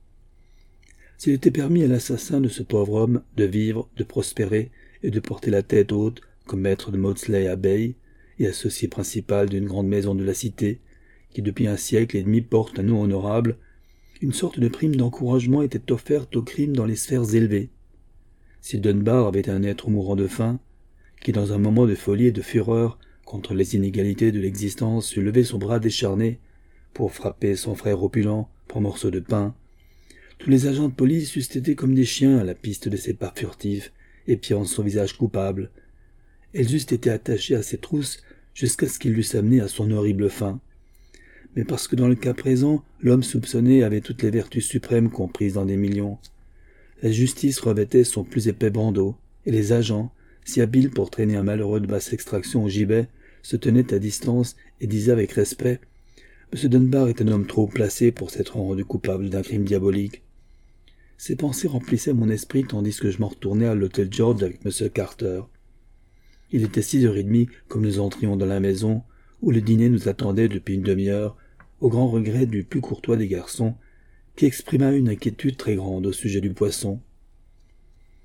A: S'il était permis à l'assassin de ce pauvre homme de vivre, de prospérer et de porter la tête haute comme maître de Maudsley Abbey et associé principal d'une grande maison de la cité, qui depuis un siècle et demi porte un nom honorable, une sorte de prime d'encouragement était offerte au crime dans les sphères élevées. Si Dunbar avait un être mourant de faim, qui dans un moment de folie et de fureur contre les inégalités de l'existence eût levé son bras décharné pour frapper son frère opulent pour un morceau de pain, tous les agents de police eussent été comme des chiens à la piste de ses pas furtifs, épiant son visage coupable. Elles eussent été attachées à ses trousses jusqu'à ce qu'il l'eussent amené à son horrible fin. Mais parce que dans le cas présent, l'homme soupçonné avait toutes les vertus suprêmes comprises dans des millions. La justice revêtait son plus épais bandeau, et les agents, si habiles pour traîner un malheureux de basse extraction au gibet, se tenaient à distance et disaient avec respect « M. Dunbar est un homme trop placé pour s'être rendu coupable d'un crime diabolique. » Ces pensées remplissaient mon esprit tandis que je m'en retournais à l'hôtel George avec M. Carter. Il était 6h30 comme nous entrions dans la maison, où le dîner nous attendait depuis une demi-heure, au grand regret du plus courtois des garçons, qui exprima une inquiétude très grande au sujet du poisson.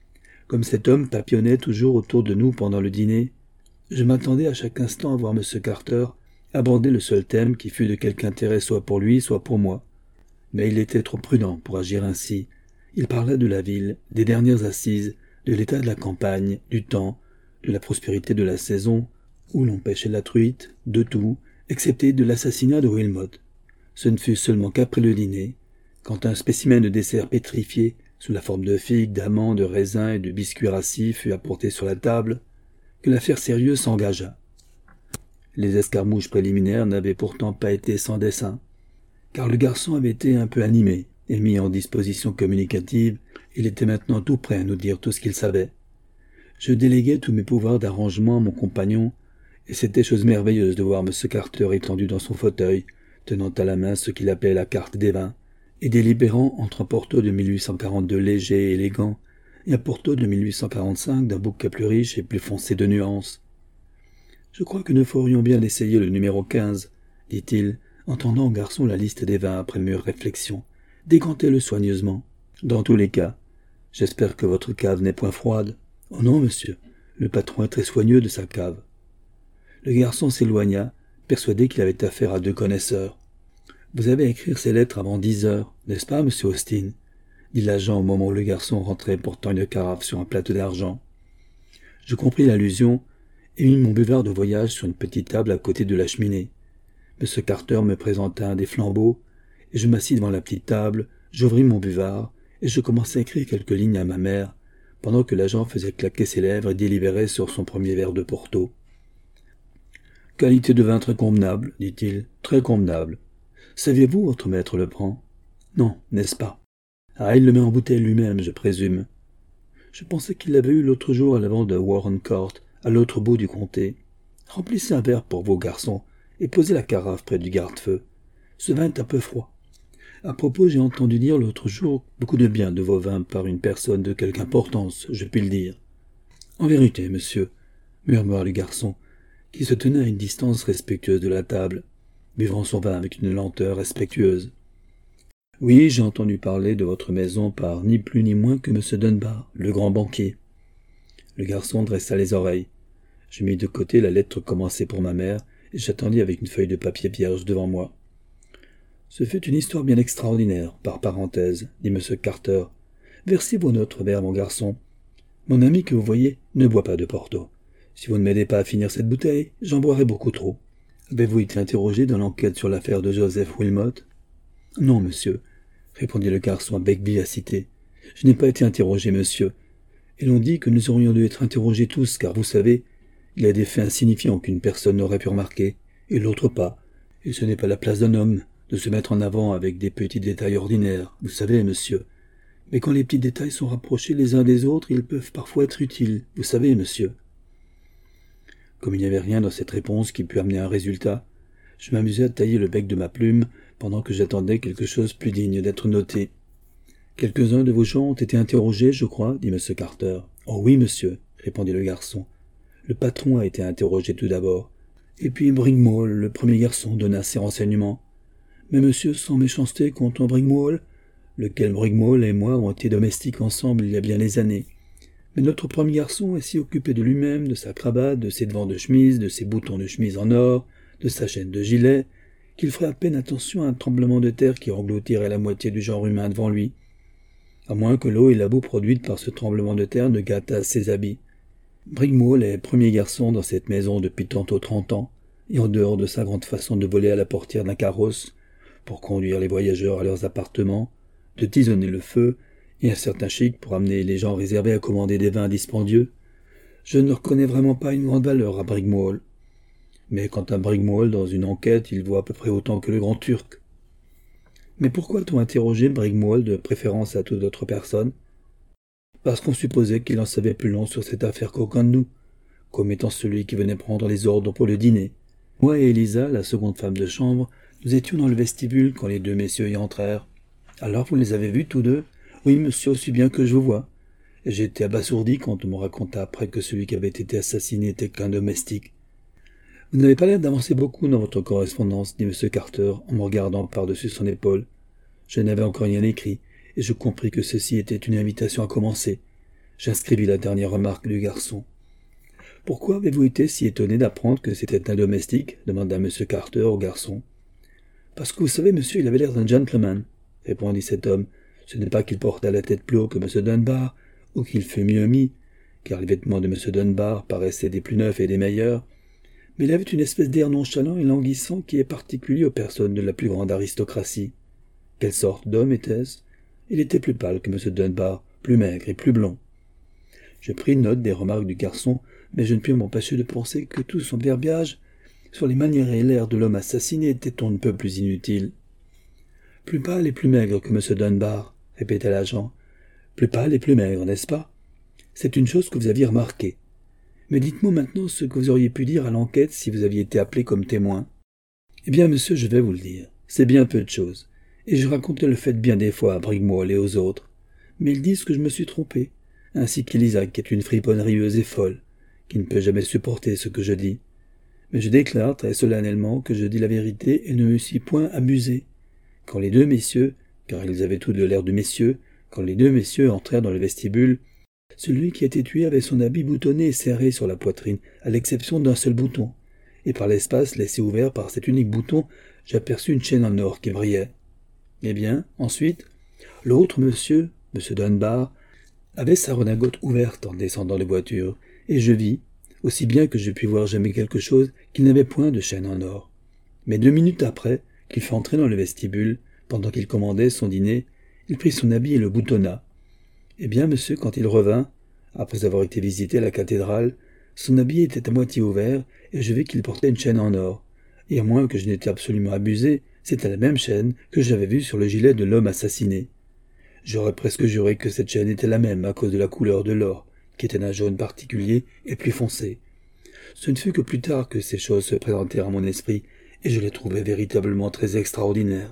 A: Comme cet homme papillonnait toujours autour de nous pendant le dîner, je m'attendais à chaque instant à voir M. Carter aborder le seul thème qui fût de quelque intérêt soit pour lui, soit pour moi. Mais il était trop prudent pour agir ainsi. Il parla de la ville, des dernières assises, de l'état de la campagne, du temps, de la prospérité de la saison, où l'on pêchait la truite, de tout, excepté de l'assassinat de Wilmot. Ce ne fut seulement qu'après le dîner, quand un spécimen de dessert pétrifié, sous la forme de figues, d'amandes, de raisins et de biscuits rassis fut apporté sur la table, que l'affaire sérieuse s'engagea. Les escarmouches préliminaires n'avaient pourtant pas été sans dessein, car le garçon avait été un peu animé et mis en disposition communicative. Il était maintenant tout prêt à nous dire tout ce qu'il savait. Je déléguai tous mes pouvoirs d'arrangement à mon compagnon, et c'était chose merveilleuse de voir M. Carter étendu dans son fauteuil, tenant à la main ce qu'il appelait la carte des vins, et délibérant entre un Porto de 1842 léger et élégant, et un Porto de 1845 d'un bouquet plus riche et plus foncé de nuances. « Je crois que nous ferions bien d'essayer le numéro 15, dit-il, en tendant au garçon la liste des vins après mûre réflexion. Décantez-le soigneusement. Dans tous les cas, j'espère que votre cave n'est point froide. Oh non, monsieur, le patron est très soigneux de sa cave. » Le garçon s'éloigna, persuadé qu'il avait affaire à deux connaisseurs. « Vous avez à écrire ces lettres avant 10 heures, n'est-ce pas, monsieur Austin ?» dit l'agent au moment où le garçon rentrait portant une carafe sur un plateau d'argent. Je compris l'allusion et mis mon buvard de voyage sur une petite table à côté de la cheminée. M. Carter me présenta un des flambeaux, et je m'assis devant la petite table, j'ouvris mon buvard, et je commençai à écrire quelques lignes à ma mère, pendant que l'agent faisait claquer ses lèvres et délibérait sur son premier verre de Porto. « Qualité de vin très convenable, dit-il, très convenable. Saviez-vous, votre maître le prend ? Non, n'est-ce pas ? Ah, il le met en bouteille lui-même, je présume. Je pensais qu'il l'avait eu l'autre jour à l'avant de Warren Court, à l'autre bout du comté. Remplissez un verre pour vos garçons, et posez la carafe près du garde-feu. Ce vin est un peu froid. À propos, j'ai entendu dire l'autre jour beaucoup de bien de vos vins par une personne de quelque importance, je puis le dire. En vérité, monsieur, murmura le garçon, qui se tenait à une distance respectueuse de la table, buvant son vin avec une lenteur respectueuse. Oui, j'ai entendu parler de votre maison par ni plus ni moins que M. Dunbar, le grand banquier. Le garçon dressa les oreilles. Je mis de côté la lettre commencée pour ma mère, et j'attendis avec une feuille de papier vierge devant moi. Ce fut une histoire bien extraordinaire, par parenthèse, dit M. Carter. Versez vos notre verre, mon garçon. Mon ami que vous voyez ne boit pas de Porto. Si vous ne m'aidez pas à finir cette bouteille, j'en boirai beaucoup trop. Avez-vous été interrogé dans l'enquête sur l'affaire de Joseph Wilmot? Non, monsieur, répondit le garçon avec vivacité. Je n'ai pas été interrogé, monsieur. Et l'on dit que nous aurions dû être interrogés tous, car vous savez, il y a des faits insignifiants qu'une personne n'aurait pu remarquer, et l'autre pas. Et ce n'est pas la place d'un homme de se mettre en avant avec des petits détails ordinaires, vous savez, monsieur. Mais quand les petits détails sont rapprochés les uns des autres, ils peuvent parfois être utiles, vous savez, monsieur. Comme il n'y avait rien dans cette réponse qui pût amener un résultat, je m'amusais à tailler le bec de ma plume pendant que j'attendais quelque chose plus digne d'être noté. « Quelques-uns de vos gens ont été interrogés, je crois, dit M. Carter. « Oh oui, monsieur, répondit le garçon. Le patron a été interrogé tout d'abord. Et puis Brigmawl, le premier garçon, donna ses renseignements. Mais monsieur, sans méchanceté contre Brigmawl, lequel Brigmawl et moi ont été domestiques ensemble il y a bien des années. Mais notre premier garçon est si occupé de lui-même, de sa cravate, de ses devants de chemise, de ses boutons de chemise en or, de sa chaîne de gilet, qu'il ferait à peine attention à un tremblement de terre qui engloutirait la moitié du genre humain devant lui. À moins que l'eau et la boue produites par ce tremblement de terre ne gâtassent ses habits. Brigmawl est premier garçon dans cette maison depuis tantôt 30 ans, et en dehors de sa grande façon de voler à la portière d'un carrosse, pour conduire les voyageurs à leurs appartements, de tisonner le feu, et un certain chic pour amener les gens réservés à commander des vins dispendieux, je ne reconnais vraiment pas une grande valeur à Brigmawl. Mais quant à Brigmawl, dans une enquête, il vaut à peu près autant que le grand Turc. Mais pourquoi a-t-on interrogé Brigmawl de préférence à toute autre personne? Parce qu'on supposait qu'il en savait plus long sur cette affaire qu'aucun de nous, comme étant celui qui venait prendre les ordres pour le dîner. Moi et Elisa, la seconde femme de chambre, nous étions dans le vestibule quand les deux messieurs y entrèrent. Alors vous les avez vus tous deux? Oui, monsieur, aussi bien que je vous vois. Et j'ai été abasourdi quand on me raconta après que celui qui avait été assassiné était qu'un domestique. Vous n'avez pas l'air d'avancer beaucoup dans votre correspondance, dit M. Carter, en me regardant par-dessus son épaule. Je n'avais encore rien écrit, et je compris que ceci était une invitation à commencer. J'inscrivis la dernière remarque du garçon. « Pourquoi avez-vous été si étonné d'apprendre que c'était un domestique ?» demanda M. Carter au garçon. « Parce que vous savez, monsieur, il avait l'air d'un gentleman, » répondit cet homme. « Ce n'est pas qu'il portait la tête plus haut que M. Dunbar, ou qu'il fût mieux mis, car les vêtements de M. Dunbar paraissaient des plus neufs et des meilleurs, mais il avait une espèce d'air nonchalant et languissant qui est particulier aux personnes de la plus grande aristocratie. Quelle sorte d'homme était-ce? Il était plus pâle que M. Dunbar, plus maigre et plus blond. Je pris note des remarques du garçon, mais je ne pus m'empêcher de penser que tout son verbiage sur les manières et l'air de l'homme assassiné était on ne peut plus inutile. « Plus pâle et plus maigre que M. Dunbar, » répétait l'agent. « Plus pâle et plus maigre, n'est-ce pas? C'est une chose que vous aviez remarquée. Mais dites-moi maintenant ce que vous auriez pu dire à l'enquête si vous aviez été appelé comme témoin. » « Eh bien, monsieur, je vais vous le dire. C'est bien peu de choses. Et je racontais le fait bien des fois à Brigmoll et aux autres. Mais ils disent que je me suis trompé, ainsi qu'Elisa, qui est une friponne rieuse et folle, qui ne peut jamais supporter ce que je dis. Mais je déclare très solennellement que je dis la vérité et ne me suis point amusé. Quand les deux messieurs, car ils avaient tous deux l'air de messieurs, quand les deux messieurs entrèrent dans le vestibule, celui qui a été tué avait son habit boutonné et serré sur la poitrine, à l'exception d'un seul bouton, et par l'espace laissé ouvert par cet unique bouton, j'aperçus une chaîne en or qui brillait. Eh bien, ensuite, l'autre monsieur, M. Dunbar, avait sa redingote ouverte en descendant de voiture, et je vis, aussi bien que je puis voir jamais quelque chose, qu'il n'avait point de chaîne en or. Mais 2 minutes après, qu'il fut entré dans le vestibule, pendant qu'il commandait son dîner, il prit son habit et le boutonna. Eh bien, monsieur, quand il revint, après avoir été visiter la cathédrale, son habit était à moitié ouvert, et je vis qu'il portait une chaîne en or. Et à moins que je n'étais absolument abusé, c'était la même chaîne que j'avais vue sur le gilet de l'homme assassiné. J'aurais presque juré que cette chaîne était la même à cause de la couleur de l'or, qui était d'un jaune particulier et plus foncé. Ce ne fut que plus tard que ces choses se présentèrent à mon esprit, et je les trouvai véritablement très extraordinaires.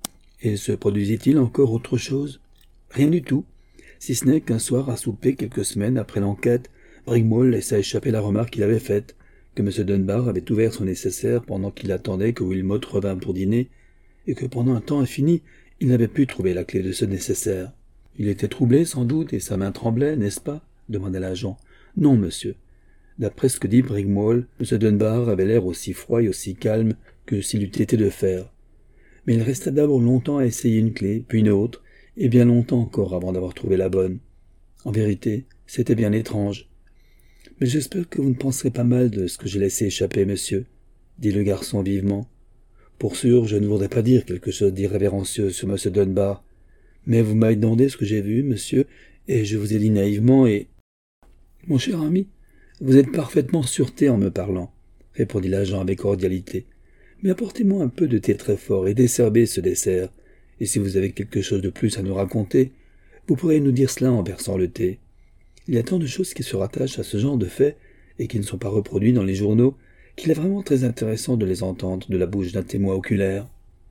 A: Et se produisit-il encore autre chose? Rien du tout, si ce n'est qu'un soir à souper quelques semaines après l'enquête, Brigmoll laissa échapper la remarque qu'il avait faite, que M. Dunbar avait ouvert son nécessaire pendant qu'il attendait que Wilmot revînt pour dîner, et que pendant un temps infini, il n'avait pu trouver la clé de ce nécessaire. Il était troublé, sans doute, et sa main tremblait, n'est-ce pas? Demanda l'agent. Non, monsieur. D'après ce que dit Brigmoll, M. Dunbar avait l'air aussi froid et aussi calme que s'il eût été de fer. Mais il resta d'abord longtemps à essayer une clé, puis une autre, et bien longtemps encore avant d'avoir trouvé la bonne. En vérité, c'était bien étrange. Mais j'espère que vous ne penserez pas mal de ce que j'ai laissé échapper, monsieur, dit le garçon vivement. Pour sûr, je ne voudrais pas dire quelque chose d'irrévérencieux sur M. Dunbar. Mais vous m'avez demandé ce que j'ai vu, monsieur, et je vous ai dit naïvement et... Mon cher ami, vous êtes parfaitement sûreté en me parlant, répondit l'agent avec cordialité. Mais apportez-moi un peu de thé très fort et desserbez ce dessert. Et si vous avez quelque chose de plus à nous raconter, vous pourrez nous dire cela en versant le thé. Il y a tant de choses qui se rattachent à ce genre de faits et qui ne sont pas reproduits dans les journaux qu'il est vraiment très intéressant de les entendre de la bouche d'un témoin oculaire.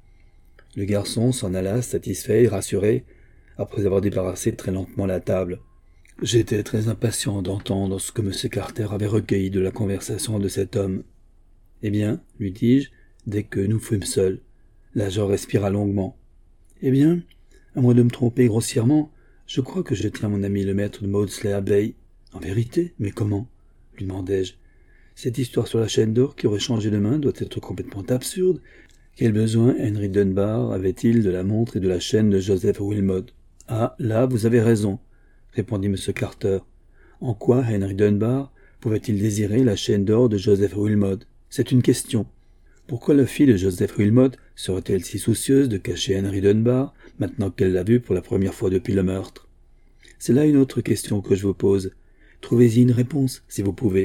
A: Le garçon s'en alla satisfait et rassuré, après avoir débarrassé très lentement la table. J'étais très impatient d'entendre ce que M. Carter avait recueilli de la conversation de cet homme. « Eh bien, lui dis-je, dès que nous fûmes seuls. » L'agent respira longuement. « Eh bien, à moins de me tromper grossièrement, je crois que je tiens mon ami le maître de Maudsley Abbey. »« En vérité? Mais comment ?» lui demandai-je. « Cette histoire sur la chaîne d'or qui aurait changé de main doit être complètement absurde. Quel besoin Henry Dunbar avait-il de la montre et de la chaîne de Joseph Wilmot? »« Ah, là, vous avez raison, » répondit M. Carter. « En quoi Henry Dunbar pouvait-il désirer la chaîne d'or de Joseph Wilmot? C'est une question. Pourquoi la fille de Joseph Wilmot serait-elle si soucieuse de cacher Henry Dunbar, maintenant qu'elle l'a vu pour la première fois depuis le meurtre? C'est là une autre question que je vous pose. Trouvez-y une réponse, si vous pouvez. »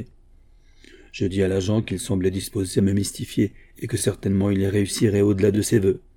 A: Je dis à l'agent qu'il semblait disposé à me mystifier et que certainement il y réussirait au-delà de ses vœux.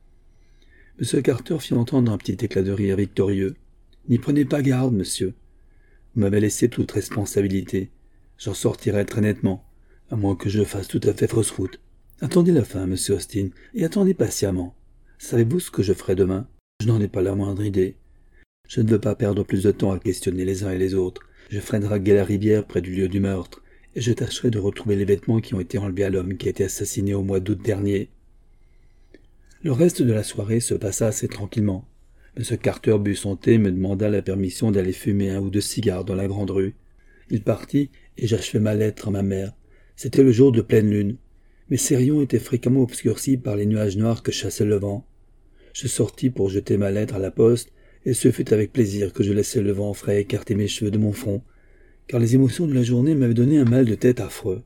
A: M. Carter fit entendre un petit éclat de rire victorieux. « N'y prenez pas garde, monsieur. Vous m'avez laissé toute responsabilité. J'en sortirai très nettement, à moins que je fasse tout à fait fausse route. Attendez la fin, monsieur Austin, et attendez patiemment. Savez-vous ce que je ferai demain? Je n'en ai pas la moindre idée. Je ne veux pas perdre plus de temps à questionner les uns et les autres. Je ferai draguer la rivière près du lieu du meurtre, et je tâcherai de retrouver les vêtements qui ont été enlevés à l'homme qui a été assassiné au mois d'août dernier. » Le reste de la soirée se passa assez tranquillement. M. Carter but son thé et me demanda la permission d'aller fumer 1 ou 2 cigares dans la grande rue. Il partit, et j'achevai ma lettre à ma mère. C'était le jour de pleine lune. Mes ces rayons étaient fréquemment obscurcis par les nuages noirs que chassait le vent. Je sortis pour jeter ma lettre à la poste, et ce fut avec plaisir que je laissai le vent frais écarter mes cheveux de mon front, car les émotions de la journée m'avaient donné un mal de tête affreux.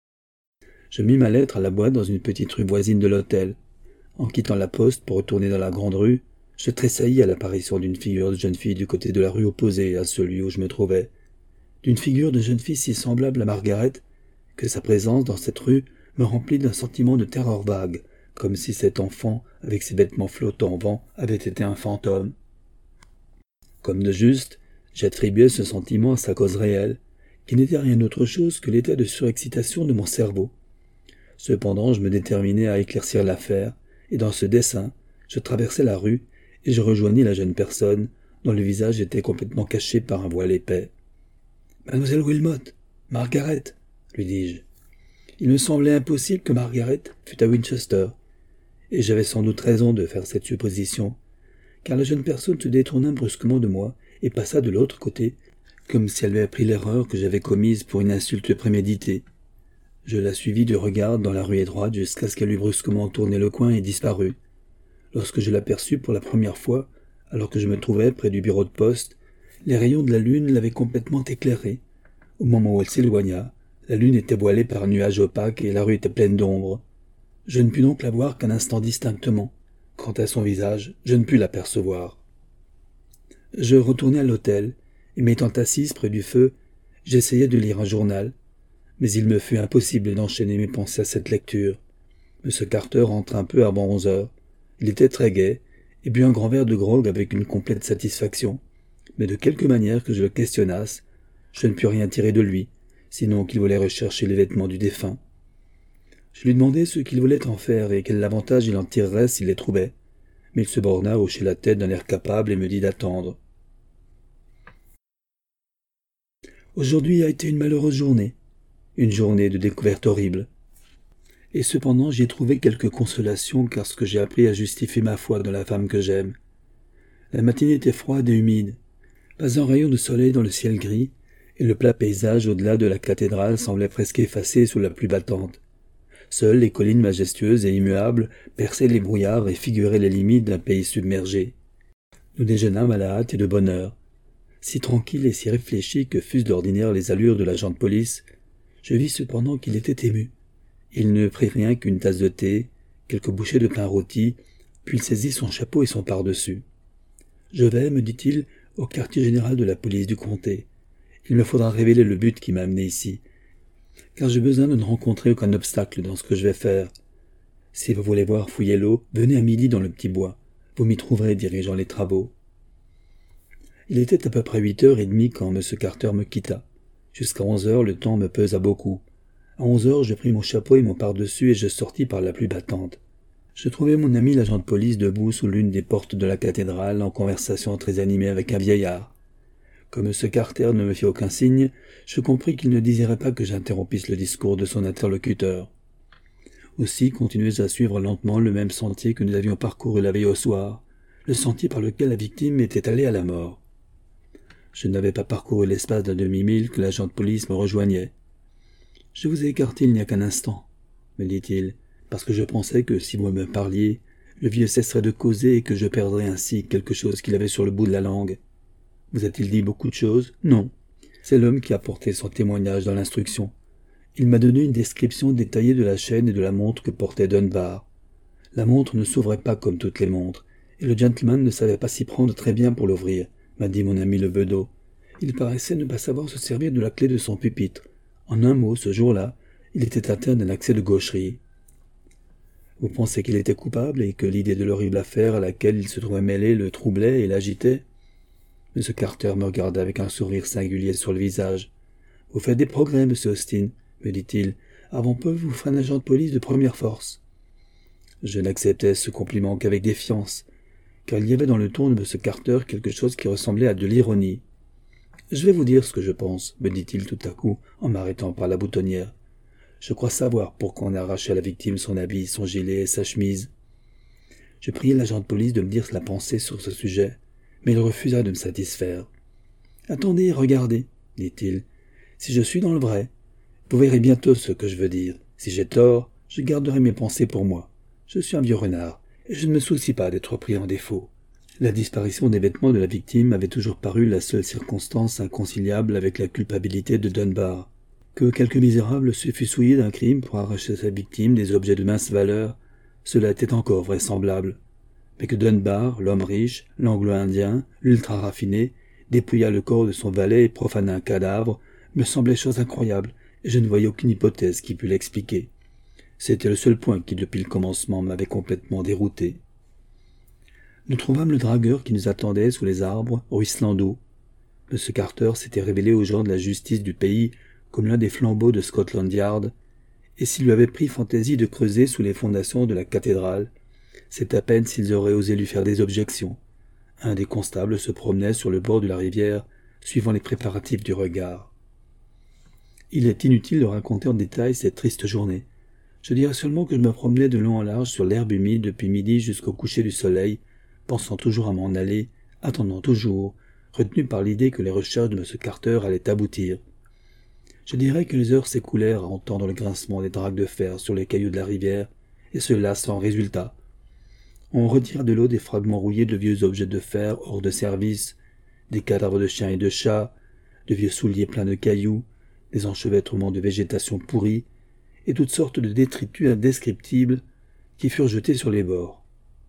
A: Je mis ma lettre à la boîte dans une petite rue voisine de l'hôtel. En quittant la poste pour retourner dans la grande rue, je tressaillis à l'apparition d'une figure de jeune fille du côté de la rue opposée à celui où je me trouvais. D'une figure de jeune fille si semblable à Margaret, que sa présence dans cette rue me remplit d'un sentiment de terreur vague, comme si cet enfant, avec ses vêtements flottants au vent, avait été un fantôme. Comme de juste, j'attribuais ce sentiment à sa cause réelle, qui n'était rien autre chose que l'état de surexcitation de mon cerveau. Cependant, je me déterminai à éclaircir l'affaire, et dans ce dessein, je traversai la rue, et je rejoignis la jeune personne, dont le visage était complètement caché par un voile épais. « Mademoiselle Wilmot, Margaret !» lui dis-je. Il me semblait impossible que Margaret fût à Winchester, et j'avais sans doute raison de faire cette supposition, car la jeune personne se détourna brusquement de moi et passa de l'autre côté, comme si elle avait appris l'erreur que j'avais commise pour une insulte préméditée. Je la suivis du regard dans la rue étroite jusqu'à ce qu'elle eût brusquement tourné le coin et disparu. Lorsque je l'aperçus pour la première fois, alors que je me trouvais près du bureau de poste, les rayons de la lune l'avaient complètement éclairée. Au moment où elle s'éloigna, la lune était voilée par un nuage opaque et la rue était pleine d'ombre. Je ne pus donc la voir qu'un instant distinctement. Quant à son visage, je ne pus l'apercevoir. Je retournai à l'hôtel, et m'étant assise près du feu, j'essayai de lire un journal, mais il me fut impossible d'enchaîner mes pensées à cette lecture. M. Carter rentra un peu avant 11 heures. Il était très gai, et but un grand verre de grog avec une complète satisfaction. Mais de quelque manière que je le questionnasse, je ne pus rien tirer de lui, sinon qu'il voulait rechercher les vêtements du défunt. Je lui demandai ce qu'il voulait en faire et quel avantage il en tirerait s'il les trouvait, mais il se borna à hocher la tête d'un air capable et me dit d'attendre. Aujourd'hui a été une malheureuse journée, une journée de découverte horrible. Et cependant j'y ai trouvé quelque consolation car ce que j'ai appris à justifier ma foi dans la femme que j'aime. La matinée était froide et humide, pas un rayon de soleil dans le ciel gris, et le plat paysage au-delà de la cathédrale semblait presque effacé sous la pluie battante. Seules les collines majestueuses et immuables perçaient les brouillards et figuraient les limites d'un pays submergé. Nous déjeunâmes à la hâte et de bonne heure. Si tranquille et si réfléchi que fussent d'ordinaire les allures de l'agent de police, je vis cependant qu'il était ému. Il ne prit rien qu'une tasse de thé, quelques bouchées de pain rôti, puis il saisit son chapeau et son pardessus. « Je vais, me dit-il, au quartier général de la police du comté. Il me faudra révéler le but qui m'a amené ici, car j'ai besoin de ne rencontrer aucun obstacle dans ce que je vais faire. Si vous voulez voir fouiller l'eau, venez à midi dans le petit bois. Vous m'y trouverez dirigeant les travaux. » Il était à peu près 8h30 quand M. Carter me quitta. Jusqu'à 11h, le temps me pesa beaucoup. À 11h, je pris mon chapeau et mon pardessus et je sortis par la pluie battante. Je trouvai mon ami l'agent de police debout sous l'une des portes de la cathédrale en conversation très animée avec un vieillard. Comme M. Carter ne me fit aucun signe, je compris qu'il ne désirait pas que j'interrompisse le discours de son interlocuteur. Aussi continuai-je à suivre lentement le même sentier que nous avions parcouru la veille au soir, le sentier par lequel la victime était allée à la mort. Je n'avais pas parcouru l'espace d'un demi-mille que l'agent de police me rejoignait. « Je vous ai écarté il n'y a qu'un instant, » me dit-il, « parce que je pensais que si vous me parliez, le vieux cesserait de causer et que je perdrais ainsi quelque chose qu'il avait sur le bout de la langue. Vous a-t-il dit beaucoup de choses ? Non. C'est l'homme qui a porté son témoignage dans l'instruction. Il m'a donné une description détaillée de la chaîne et de la montre que portait Dunbar. La montre ne s'ouvrait pas comme toutes les montres, et le gentleman ne savait pas s'y prendre très bien pour l'ouvrir, m'a dit mon ami le bedeau. Il paraissait ne pas savoir se servir de la clé de son pupitre. En un mot, ce jour-là, il était atteint d'un accès de gaucherie. Vous pensez qu'il était coupable et que l'idée de l'horrible affaire à laquelle il se trouvait mêlé le troublait et l'agitait ? M. Carter me regarda avec un sourire singulier sur le visage. « Vous faites des progrès, M. Austin, me dit-il. Avant peu, vous ferez un agent de police de première force. » Je n'acceptais ce compliment qu'avec défiance, car il y avait dans le ton de M. Carter quelque chose qui ressemblait à de l'ironie. « Je vais vous dire ce que je pense, me dit-il tout à coup, en m'arrêtant par la boutonnière. Je crois savoir pourquoi on a arraché à la victime son habit, son gilet et sa chemise. Je priai l'agent de police de me dire sa pensée sur ce sujet, mais il refusa de me satisfaire. « Attendez, regardez, dit-il. Si je suis dans le vrai, vous verrez bientôt ce que je veux dire. Si j'ai tort, je garderai mes pensées pour moi. Je suis un vieux renard, et je ne me soucie pas d'être pris en défaut. » La disparition des vêtements de la victime avait toujours paru la seule circonstance inconciliable avec la culpabilité de Dunbar. Que quelque misérable se fût souillé d'un crime pour arracher à sa victime des objets de mince valeur, cela était encore vraisemblable. Mais que Dunbar, l'homme riche, l'anglo-indien, l'ultra-raffiné, dépouilla le corps de son valet et profana un cadavre, me semblait chose incroyable, et je ne voyais aucune hypothèse qui pût l'expliquer. C'était le seul point qui, depuis le commencement, m'avait complètement dérouté. Nous trouvâmes le dragueur qui nous attendait sous les arbres, ruisselant d'eau. M. Carter s'était révélé aux gens de la justice du pays comme l'un des flambeaux de Scotland Yard, et s'il lui avait pris fantaisie de creuser sous les fondations de la cathédrale, c'est à peine s'ils auraient osé lui faire des objections. Un des constables se promenait sur le bord de la rivière, suivant les préparatifs du regard. Il est inutile de raconter en détail cette triste journée. Je dirais seulement que je me promenais de long en large sur l'herbe humide depuis midi jusqu'au coucher du soleil, pensant toujours à m'en aller, attendant toujours, retenu par l'idée que les recherches de M. Carter allaient aboutir. Je dirais que les heures s'écoulèrent à entendre le grincement des dragues de fer sur les cailloux de la rivière, et cela sans résultat. On retira de l'eau des fragments rouillés de vieux objets de fer hors de service, des cadavres de chiens et de chats, de vieux souliers pleins de cailloux, des enchevêtrements de végétation pourrie, et toutes sortes de détritus indescriptibles qui furent jetés sur les bords.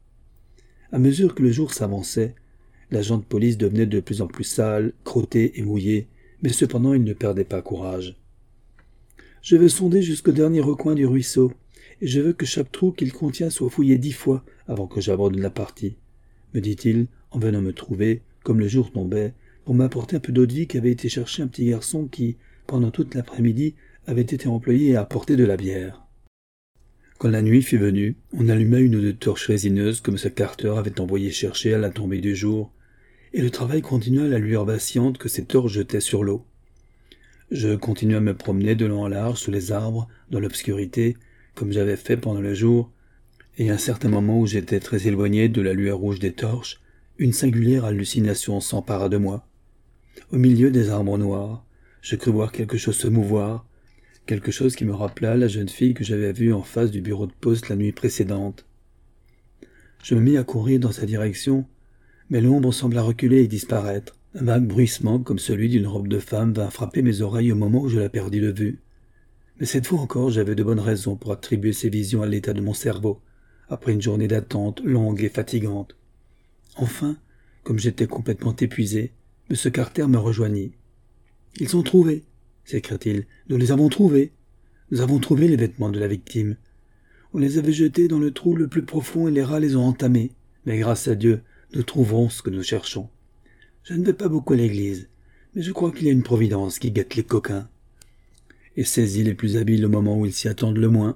A: À mesure que le jour s'avançait, l'agent de police devenait de plus en plus sale, crotté et mouillé, mais cependant il ne perdait pas courage. « Je veux sonder jusqu'au dernier recoin du ruisseau, et je veux que chaque trou qu'il contient soit fouillé 10 fois avant que j'abandonne la partie, » me dit-il en venant me trouver, comme le jour tombait, pour m'apporter un peu d'eau-de-vie qu'avait été chercher un petit garçon qui, pendant toute l'après-midi, avait été employé à apporter de la bière. Quand la nuit fut venue, on alluma une ou deux torches résineuses que M. Carter avait envoyé chercher à la tombée du jour, et le travail continua à la lueur vacillante que ces torches jetaient sur l'eau. Je continuai à me promener de long en large sous les arbres, dans l'obscurité, comme j'avais fait pendant le jour, et à un certain moment où j'étais très éloigné de la lueur rouge des torches, une singulière hallucination s'empara de moi. Au milieu des arbres noirs, je crus voir quelque chose se mouvoir, quelque chose qui me rappela la jeune fille que j'avais vue en face du bureau de poste la nuit précédente. Je me mis à courir dans sa direction, mais l'ombre sembla reculer et disparaître. Un vague bruissement, comme celui d'une robe de femme, vint frapper mes oreilles au moment où je la perdis de vue. Mais cette fois encore, j'avais de bonnes raisons pour attribuer ces visions à l'état de mon cerveau, après une journée d'attente longue et fatigante. Enfin, comme j'étais complètement épuisé, M. Carter me rejoignit. « Ils sont trouvés !» s'écria-t-il. « Nous les avons trouvés. Nous avons trouvé les vêtements de la victime. On les avait jetés dans le trou le plus profond et les rats les ont entamés. Mais grâce à Dieu, nous trouverons ce que nous cherchons. Je ne vais pas beaucoup à l'église, mais je crois qu'il y a une providence qui guette les coquins. » Et saisit les plus habiles au moment où ils s'y attendent le moins.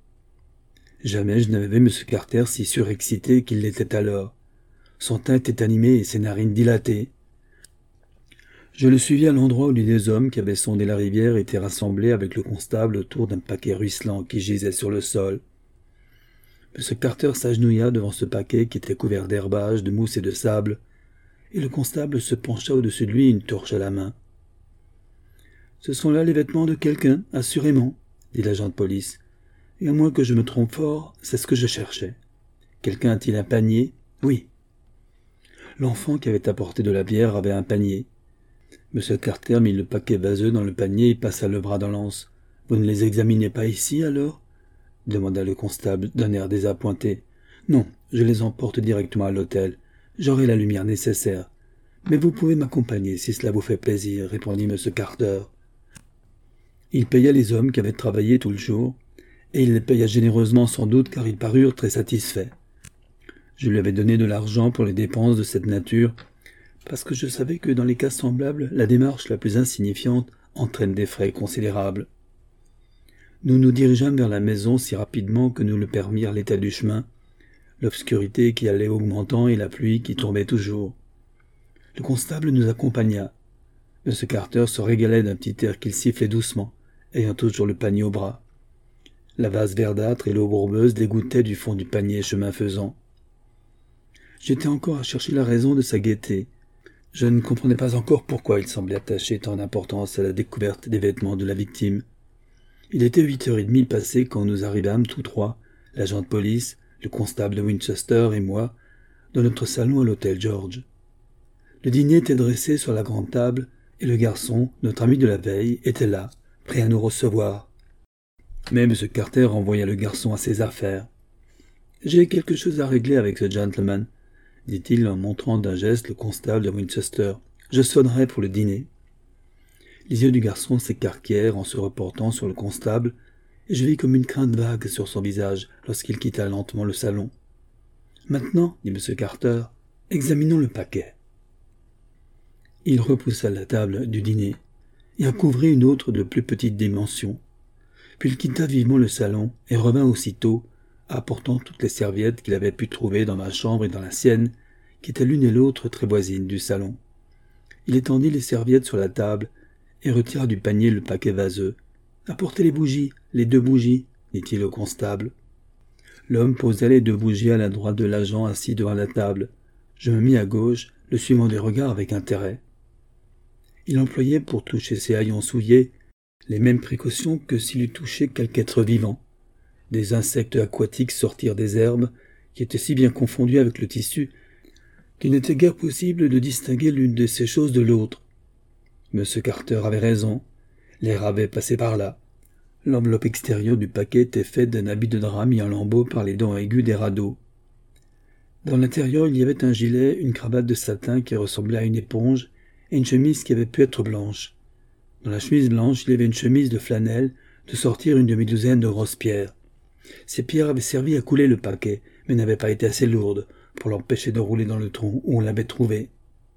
A: Jamais je n'avais vu M. Carter si surexcité qu'il l'était alors. Son teint était animé et ses narines dilatées. Je le suivis à l'endroit où les deux hommes qui avaient sondé la rivière étaient rassemblés avec le constable autour d'un paquet ruisselant qui gisait sur le sol. M. Carter s'agenouilla devant ce paquet qui était couvert d'herbage, de mousse et de sable, et le constable se pencha au-dessus de lui, une torche à la main. « Ce sont là les vêtements de quelqu'un, assurément, » dit l'agent de police. « Et à moins que je me trompe fort, c'est ce que je cherchais. Quelqu'un a-t-il un panier ? Oui. » L'enfant qui avait apporté de la bière avait un panier. M. Carter mit le paquet vaseux dans le panier et passa le bras dans l'anse. « Vous ne les examinez pas ici, alors ?» demanda le constable d'un air désappointé. « Non, je les emporte directement à l'hôtel. J'aurai la lumière nécessaire. Mais vous pouvez m'accompagner si cela vous fait plaisir, » répondit M. Carter. Il paya les hommes qui avaient travaillé tout le jour, et il les paya généreusement sans doute car ils parurent très satisfaits. Je lui avais donné de l'argent pour les dépenses de cette nature, parce que je savais que dans les cas semblables, la démarche la plus insignifiante entraîne des frais considérables. Nous nous dirigeâmes vers la maison si rapidement que nous le permirent l'état du chemin, l'obscurité qui allait augmentant et la pluie qui tombait toujours. Le constable nous accompagna. M. Carter se régalait d'un petit air qu'il sifflait doucement, ayant toujours le panier au bras. La vase verdâtre et l'eau bourbeuse dégoûtaient du fond du panier chemin faisant. J'étais encore à chercher la raison de sa gaieté. Je ne comprenais pas encore pourquoi il semblait attacher tant d'importance à la découverte des vêtements de la victime. Il était 8h30 passées quand nous arrivâmes tous trois, l'agent de police, le constable de Winchester et moi, dans notre salon à l'hôtel George. Le dîner était dressé sur la grande table, et le garçon, notre ami de la veille, était là, prêt à nous recevoir. Mais M. Carter renvoya le garçon à ses affaires. « J'ai quelque chose à régler avec ce gentleman, » dit-il en montrant d'un geste le constable de Winchester. « Je sonnerai pour le dîner. » Les yeux du garçon s'écarquillèrent en se reportant sur le constable, et je vis comme une crainte vague sur son visage lorsqu'il quitta lentement le salon. « Maintenant, dit M. Carter, examinons le paquet. » Il repoussa la table du dîner et en couvrit une autre de plus petite dimension. Puis il quitta vivement le salon et revint aussitôt, apportant toutes les serviettes qu'il avait pu trouver dans ma chambre et dans la sienne, qui étaient l'une et l'autre très voisines du salon. Il étendit les serviettes sur la table et retira du panier le paquet vaseux. « Apportez les bougies, les 2 bougies, dit-il au constable. L'homme posa les 2 bougies à la droite de l'agent assis devant la table. Je me mis à gauche, le suivant des regards avec intérêt. Il employait pour toucher ses haillons souillés les mêmes précautions que s'il eût touché quelque être vivant. Des insectes aquatiques sortirent des herbes, qui étaient si bien confondues avec le tissu, qu'il n'était guère possible de distinguer l'une de ces choses de l'autre. M. Carter avait raison, les rats avaient passé par là. L'enveloppe extérieure du paquet était faite d'un habit de drap mis en lambeaux par les dents aiguës des radeaux. Dans l'intérieur, il y avait un gilet, une cravate de satin qui ressemblait à une éponge, et une chemise qui avait pu être blanche. Dans la chemise blanche, il y avait une chemise de flanelle, de sortir une demi-douzaine de grosses pierres. Ces pierres avaient servi à couler le paquet, mais n'avaient pas été assez lourdes pour l'empêcher de rouler dans le trou où on l'avait trouvé.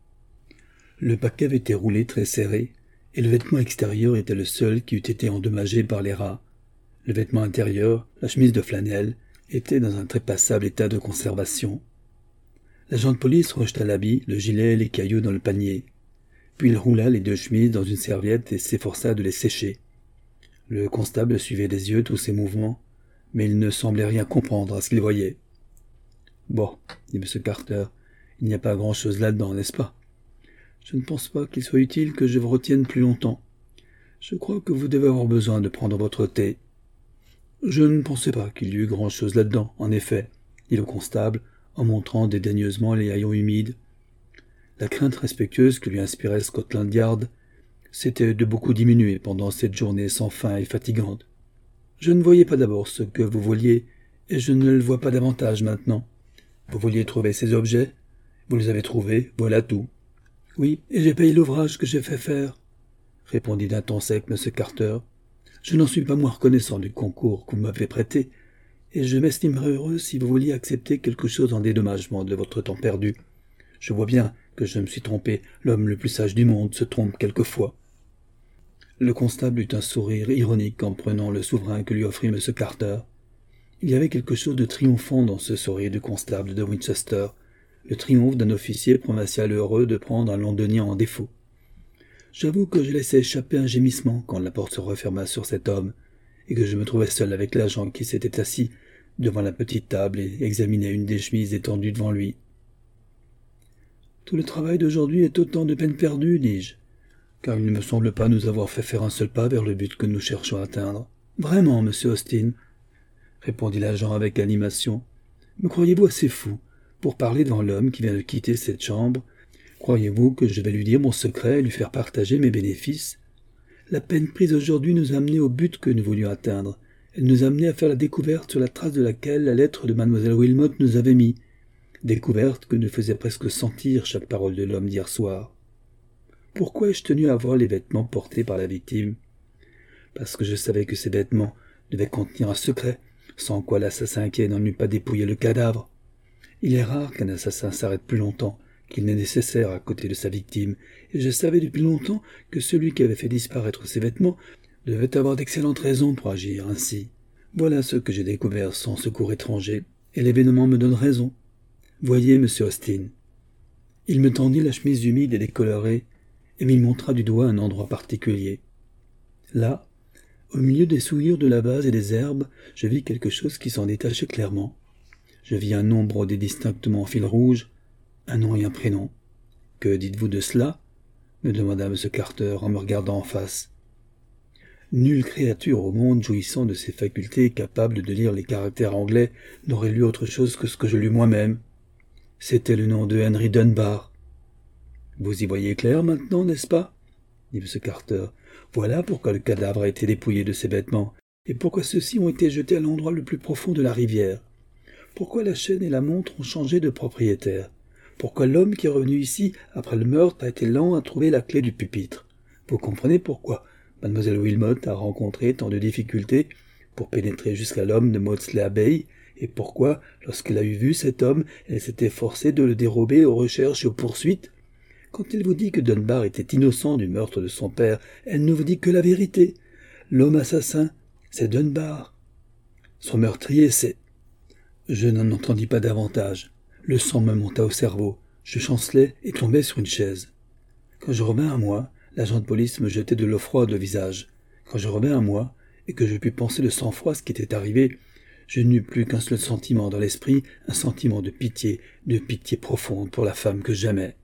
A: Le paquet avait été roulé très serré, et le vêtement extérieur était le seul qui eût été endommagé par les rats. Le vêtement intérieur, la chemise de flanelle, était dans un très passable état de conservation. L'agent de police rejeta l'habit, le gilet et les cailloux dans le panier. Puis il roula les 2 chemises dans une serviette et s'efforça de les sécher. Le constable suivait des yeux tous ses mouvements, mais il ne semblait rien comprendre à ce qu'il voyait. « Bon, dit M. Carter, il n'y a pas grand-chose là-dedans, n'est-ce pas? Je ne pense pas qu'il soit utile que je vous retienne plus longtemps. Je crois que vous devez avoir besoin de prendre votre thé. » Je ne pensais pas qu'il y eût grand-chose là-dedans, en effet, dit le constable, en montrant dédaigneusement les haillons humides. La crainte respectueuse que lui inspirait Scotland Yard s'était de beaucoup diminuée pendant cette journée sans fin et fatigante. Je ne voyais pas d'abord ce que vous vouliez, et je ne le vois pas davantage maintenant. Vous vouliez trouver ces objets, vous les avez trouvés, voilà tout. Oui, et j'ai payé l'ouvrage que j'ai fait faire, répondit d'un ton sec M. Carter. Je n'en suis pas moins reconnaissant du concours que vous m'avez prêté, et je m'estimerais heureux si vous vouliez accepter quelque chose en dédommagement de votre temps perdu. Je vois bien que je me suis trompé, l'homme le plus sage du monde se trompe quelquefois. Le constable eut un sourire ironique en prenant le souverain que lui offrit M. Carter. Il y avait quelque chose de triomphant dans ce sourire du constable de Winchester, le triomphe d'un officier provincial heureux de prendre un londonien en défaut. J'avoue que je laissai échapper un gémissement quand la porte se referma sur cet homme, et que je me trouvai seul avec l'agent qui s'était assis devant la petite table et examinait une des chemises étendues devant lui. « Tout le travail d'aujourd'hui est autant de peine perdue, dis-je, car il ne me semble pas nous avoir fait faire un seul pas vers le but que nous cherchons à atteindre. Vraiment, monsieur Austin, répondit l'agent avec animation. Me croyez-vous assez fou pour parler devant l'homme qui vient de quitter cette chambre? Croyez-vous que je vais lui dire mon secret et lui faire partager mes bénéfices? La peine prise aujourd'hui nous a amenés au but que nous voulions atteindre. Elle nous a amenés à faire la découverte sur la trace de laquelle la lettre de mademoiselle Wilmot nous avait mis. Découverte que nous faisait presque sentir chaque parole de l'homme d'hier soir. Pourquoi ai-je tenu à voir les vêtements portés par la victime? Parce que je savais que ces vêtements devaient contenir un secret, sans quoi l'assassin inquiet n'en eût pas dépouillé le cadavre. Il est rare qu'un assassin s'arrête plus longtemps qu'il n'est nécessaire à côté de sa victime, et je savais depuis longtemps que celui qui avait fait disparaître ces vêtements devait avoir d'excellentes raisons pour agir ainsi. Voilà ce que j'ai découvert sans secours étranger, et l'événement me donne raison. Voyez, monsieur Austin. Il me tendit la chemise humide et décolorée, et m'y montra du doigt un endroit particulier. Là, au milieu des souillures de la vase et des herbes, je vis quelque chose qui s'en détachait clairement. Je vis un nom brodé distinctement en fil rouge, Un nom et un prénom. Que dites-vous de cela? Me demanda M. Carter en me regardant en face. Nulle créature au monde jouissant de ses facultés capable de lire les caractères anglais n'aurait lu autre chose que ce que je lus moi-même. C'était le nom de Henry Dunbar. Vous y voyez clair maintenant, n'est-ce pas? Dit M. Carter. Voilà pourquoi le cadavre a été dépouillé de ses vêtements, et pourquoi ceux-ci ont été jetés à l'endroit le plus profond de la rivière. Pourquoi la chaîne et la montre ont changé de propriétaire. Pourquoi l'homme qui est revenu ici après le meurtre a été lent à trouver la clé du pupitre. Vous comprenez pourquoi Mademoiselle Wilmot a rencontré tant de difficultés pour pénétrer jusqu'à l'homme de Maudsley Abbey, et pourquoi, lorsqu'elle a eu vu cet homme, elle s'était forcée de le dérober aux recherches et aux poursuites. Quand elle vous dit que Dunbar était innocent du meurtre de son père, elle ne vous dit que la vérité. L'homme assassin, c'est Dunbar. Son meurtrier, c'est... Je n'en entendis pas davantage. Le sang me monta au cerveau. Je chancelai et tombai sur une chaise. Quand je revins à moi, l'agent de police me jetait de l'eau froide au visage. Quand je revins à moi, et que je pus penser de sang-froid ce qui était arrivé, je n'eus plus qu'un seul sentiment dans l'esprit, un sentiment de pitié profonde pour la femme que j'aimais.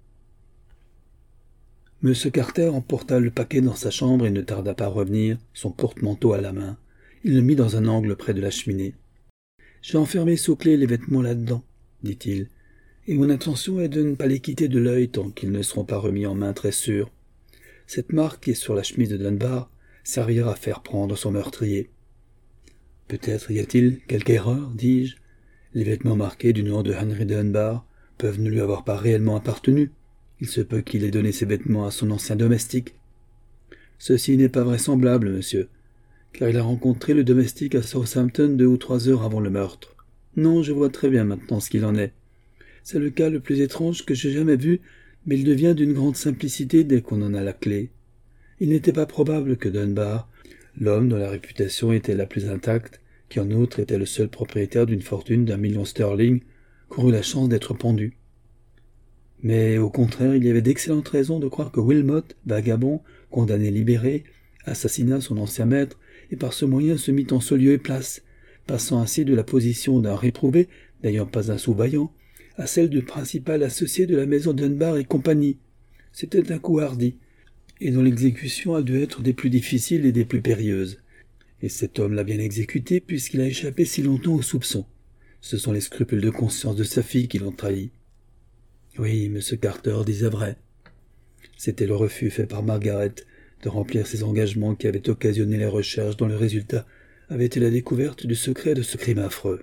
A: M. Carter emporta le paquet dans sa chambre et ne tarda pas à revenir, son porte-manteau à la main. Il le mit dans un angle près de la cheminée. « J'ai enfermé sous clé les vêtements là-dedans, » dit-il, « et mon intention est de ne pas les quitter de l'œil tant qu'ils ne seront pas remis en main très sûrs. Cette marque qui est sur la chemise de Dunbar servira à faire prendre son meurtrier. »« Peut-être y a-t-il quelque erreur, dis-je. Les vêtements marqués du nom de Henry Dunbar peuvent ne lui avoir pas réellement appartenu. Il se peut qu'il ait donné ses vêtements à son ancien domestique. »« Ceci n'est pas vraisemblable, monsieur, car il a rencontré le domestique à Southampton 2 ou 3 heures avant le meurtre. Non, je vois très bien maintenant ce qu'il en est. C'est le cas le plus étrange que j'ai jamais vu, mais il devient d'une grande simplicité dès qu'on en a la clé. Il n'était pas probable que Dunbar, l'homme dont la réputation était la plus intacte, qui en outre était le seul propriétaire d'une fortune d'1 million sterling, courût la chance d'être pendu. Mais au contraire, il y avait d'excellentes raisons de croire que Wilmot, vagabond, condamné libéré, assassina son ancien maître, et par ce moyen se mit en ce lieu et place, passant ainsi de la position d'un réprouvé, n'ayant pas un sou vaillant, à celle de principal associé de la maison Dunbar et compagnie. C'était un coup hardi, et dont l'exécution a dû être des plus difficiles et des plus périlleuses. Et cet homme l'a bien exécuté puisqu'il a échappé si longtemps aux soupçons. Ce sont les scrupules de conscience de sa fille qui l'ont trahi. Oui, M. Carter disait vrai. C'était le refus fait par Margaret de remplir ses engagements qui avaient occasionné les recherches dont le résultat avait été la découverte du secret de ce crime affreux.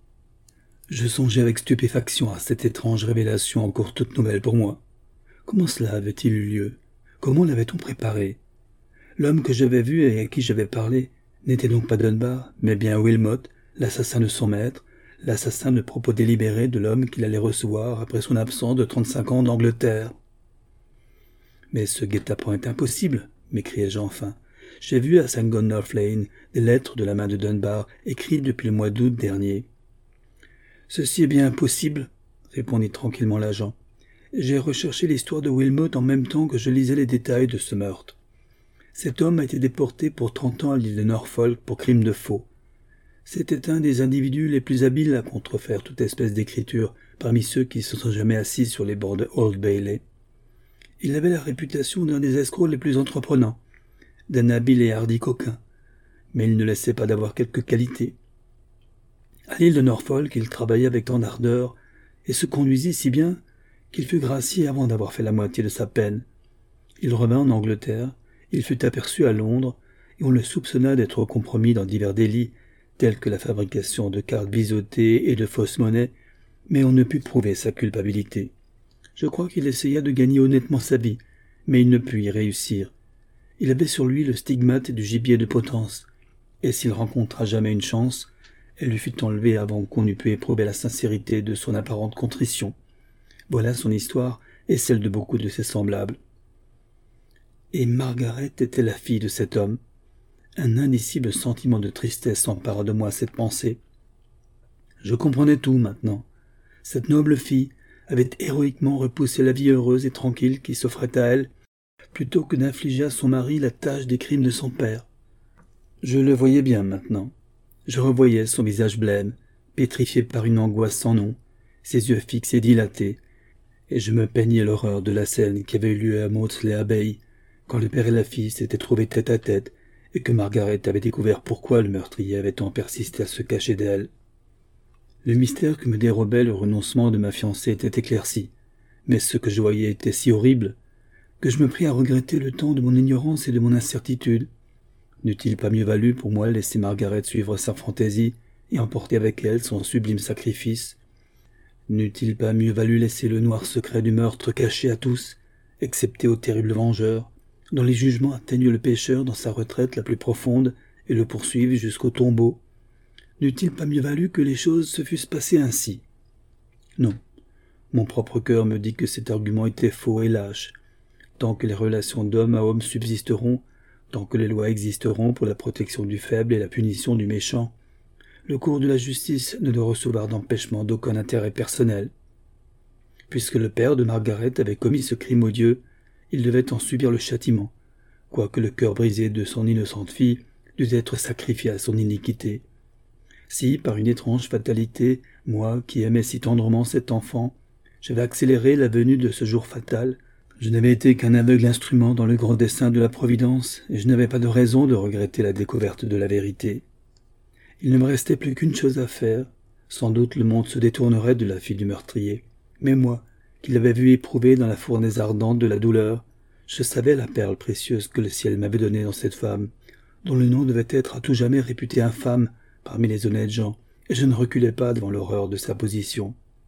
A: Je songeais avec stupéfaction à cette étrange révélation encore toute nouvelle pour moi. Comment cela avait-il eu lieu? Comment l'avait-on préparé? L'homme que j'avais vu et à qui j'avais parlé n'était donc pas Dunbar, mais bien Wilmot, l'assassin de son maître, l'assassin de propos délibérés de l'homme qu'il allait recevoir après son absence de 35 ans d'Angleterre. Mais ce guet-apens est impossible, m'écriai-je enfin. J'ai vu à St. Gundolph Lane des lettres de la main de Dunbar écrites depuis le mois d'août dernier. Ceci est bien impossible, répondit tranquillement l'agent. J'ai recherché l'histoire de Wilmot en même temps que je lisais les détails de ce meurtre. Cet homme a été déporté pour 30 ans à l'île de Norfolk pour crime de faux. C'était un des individus les plus habiles à contrefaire toute espèce d'écriture parmi ceux qui se sont jamais assis sur les bords de Old Bailey. Il avait la réputation d'un des escrocs les plus entreprenants, d'un habile et hardi coquin, mais il ne laissait pas d'avoir quelques qualités. À l'île de Norfolk, il travaillait avec tant d'ardeur et se conduisit si bien qu'il fut gracié avant d'avoir fait la moitié de sa peine. Il revint en Angleterre, il fut aperçu à Londres, et on le soupçonna d'être compromis dans divers délits, tels que la fabrication de cartes biseautées et de fausses monnaies, mais on ne put prouver sa culpabilité. Je crois qu'il essaya de gagner honnêtement sa vie, mais il ne put y réussir. Il avait sur lui le stigmate du gibier de potence, et s'il rencontra jamais une chance, elle lui fut enlevée avant qu'on eût pu éprouver la sincérité de son apparente contrition. Voilà son histoire et celle de beaucoup de ses semblables. Et Margaret était la fille de cet homme. Un indicible sentiment de tristesse s'empara de moi à cette pensée. Je comprenais tout maintenant. Cette noble fille avait héroïquement repoussé la vie heureuse et tranquille qui s'offrait à elle, plutôt que d'infliger à son mari la tâche des crimes de son père. Je le voyais bien maintenant. Je revoyais son visage blême, pétrifié par une angoisse sans nom, ses yeux fixes et dilatés, et je me peignais l'horreur de la scène qui avait eu lieu à Maudsley Abbey, quand le père et la fille s'étaient trouvés tête à tête, et que Margaret avait découvert pourquoi le meurtrier avait tant persisté à se cacher d'elle. Le mystère que me dérobait le renoncement de ma fiancée était éclairci, mais ce que je voyais était si horrible que je me pris à regretter le temps de mon ignorance et de mon incertitude. N'eût-il pas mieux valu pour moi laisser Margaret suivre sa fantaisie et emporter avec elle son sublime sacrifice? N'eût-il pas mieux valu laisser le noir secret du meurtre caché à tous, excepté au terrible vengeur, dont les jugements atteignent le pécheur dans sa retraite la plus profonde et le poursuivent jusqu'au tombeau? N'eût-il pas mieux valu que les choses se fussent passées ainsi? Non, mon propre cœur me dit que cet argument était faux et lâche. Tant que les relations d'homme à homme subsisteront, tant que les lois existeront pour la protection du faible et la punition du méchant, le cours de la justice ne doit recevoir d'empêchement d'aucun intérêt personnel. Puisque le père de Margaret avait commis ce crime odieux, il devait en subir le châtiment, quoique le cœur brisé de son innocente fille dût être sacrifié à son iniquité. Si, par une étrange fatalité, moi, qui aimais si tendrement cet enfant, j'avais accéléré la venue de ce jour fatal, je n'avais été qu'un aveugle instrument dans le grand dessein de la Providence, et je n'avais pas de raison de regretter la découverte de la vérité. Il ne me restait plus qu'une chose à faire. Sans doute le monde se détournerait de la fille du meurtrier. Mais moi, qui l'avais vue éprouver dans la fournaise ardente de la douleur, je savais la perle précieuse que le ciel m'avait donnée dans cette femme, dont le nom devait être à tout jamais réputé infâme parmi les honnêtes gens, et je ne reculais pas devant l'horreur de sa position.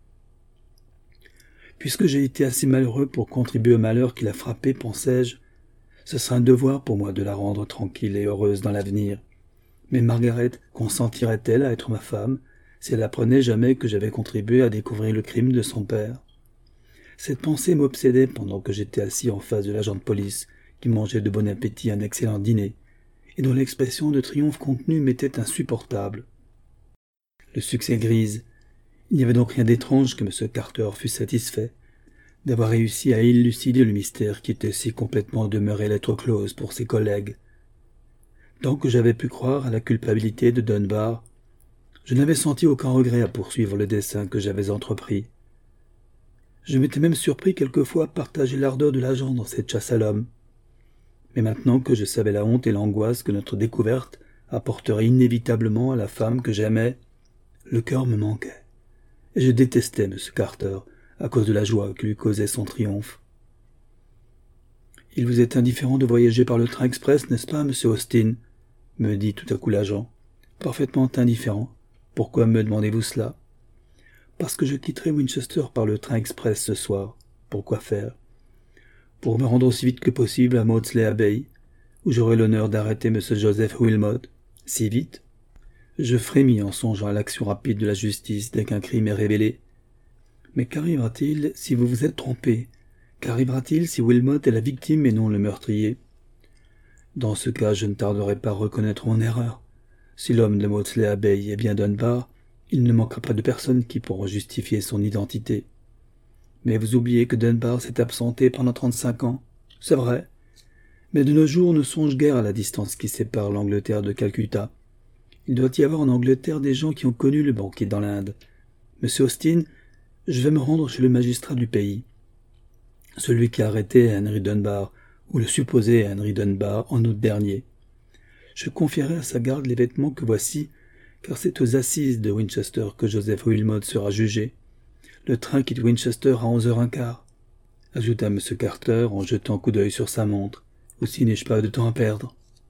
A: Puisque j'ai été assez malheureux pour contribuer au malheur qui l'a frappé, pensai-je, ce sera un devoir pour moi de la rendre tranquille et heureuse dans l'avenir. Mais Margaret consentirait-elle à être ma femme si elle apprenait jamais que j'avais contribué à découvrir le crime de son père? Cette pensée m'obsédait pendant que j'étais assis en face de l'agent de police qui mangeait de bon appétit un excellent dîner et dont l'expression de triomphe contenue m'était insupportable. Le succès grise. Il n'y avait donc rien d'étrange que M. Carter fût satisfait d'avoir réussi à élucider le mystère qui était si complètement demeuré lettre close pour ses collègues. Tant que j'avais pu croire à la culpabilité de Dunbar, je n'avais senti aucun regret à poursuivre le dessein que j'avais entrepris. Je m'étais même surpris quelquefois à partager l'ardeur de l'agent dans cette chasse à l'homme. Mais maintenant que je savais la honte et l'angoisse que notre découverte apporterait inévitablement à la femme que j'aimais, le cœur me manquait, et je détestais M. Carter à cause de la joie que lui causait son triomphe. « Il vous est indifférent de voyager par le train express, n'est-ce pas, M. Austin ?» me dit tout à coup l'agent. « Parfaitement indifférent. Pourquoi me demandez-vous cela ?»« Parce que je quitterai Winchester par le train express ce soir. Pourquoi faire ? Pour me rendre aussi vite que possible à Maudsley Abbey, où j'aurai l'honneur d'arrêter M. Joseph Wilmot. Si vite ? Je frémis en songeant à l'action rapide de la justice dès qu'un crime est révélé. Mais qu'arrivera-t-il si vous vous êtes trompé ? Qu'arrivera-t-il si Wilmot est la victime et non le meurtrier ? Dans ce cas, je ne tarderai pas à reconnaître mon erreur. Si l'homme de Maudsley Abbey est bien Dunbar, il ne manquera pas de personnes qui pourront justifier son identité. Mais vous oubliez que Dunbar s'est absenté pendant 35 ans. C'est vrai. Mais de nos jours, on ne songe guère à la distance qui sépare l'Angleterre de Calcutta. Il doit y avoir en Angleterre des gens qui ont connu le banquier dans l'Inde. Monsieur Austin, je vais me rendre chez le magistrat du pays. Celui qui a arrêté Henry Dunbar, ou le supposé Henry Dunbar, en août dernier. Je confierai à sa garde les vêtements que voici, car c'est aux assises de Winchester que Joseph Wilmot sera jugé. Le train quitte Winchester à 11h15, ajouta M. Carter en jetant un coup d'œil sur sa montre. Aussi n'ai-je pas de temps à perdre.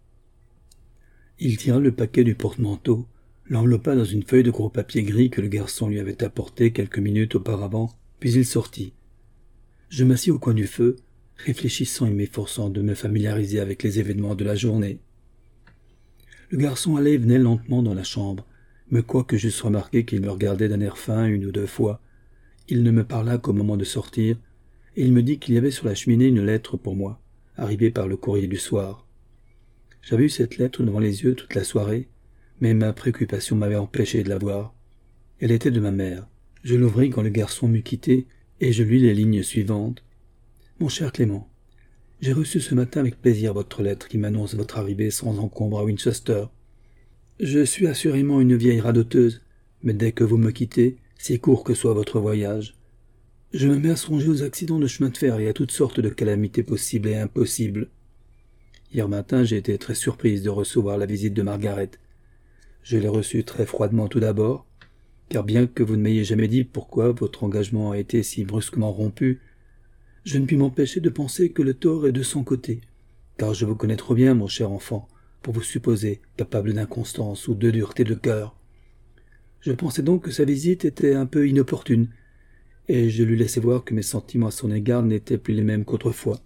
A: Il tira le paquet du porte-manteau, l'enveloppa dans une feuille de gros papier gris que le garçon lui avait apporté quelques minutes auparavant, puis il sortit. Je m'assis au coin du feu, réfléchissant et m'efforçant de me familiariser avec les événements de la journée. Le garçon allait et venait lentement dans la chambre, mais quoique j'eusse remarqué qu'il me regardait d'un air fin une ou deux fois, il ne me parla qu'au moment de sortir, et il me dit qu'il y avait sur la cheminée une lettre pour moi, arrivée par le courrier du soir. J'avais eu cette lettre devant les yeux toute la soirée, mais ma préoccupation m'avait empêché de la voir. Elle était de ma mère. Je l'ouvris quand le garçon m'eut quitté, et je lus les lignes suivantes. « Mon cher Clément, j'ai reçu ce matin avec plaisir votre lettre qui m'annonce votre arrivée sans encombre à Winchester. Je suis assurément une vieille radoteuse, mais dès que vous me quittez, si court que soit votre voyage, Je me mets à songer aux accidents de chemin de fer et à toutes sortes de calamités possibles et impossibles. Hier matin, j'ai été très surprise de recevoir la visite de Margaret. Je l'ai reçue très froidement tout d'abord, car bien que vous ne m'ayez jamais dit pourquoi votre engagement a été si brusquement rompu, je ne puis m'empêcher de penser que le tort est de son côté, car je vous connais trop bien, mon cher enfant, pour vous supposer capable d'inconstance ou de dureté de cœur. Je pensais donc que sa visite était un peu inopportune, et je lui laissais voir que mes sentiments à son égard n'étaient plus les mêmes qu'autrefois.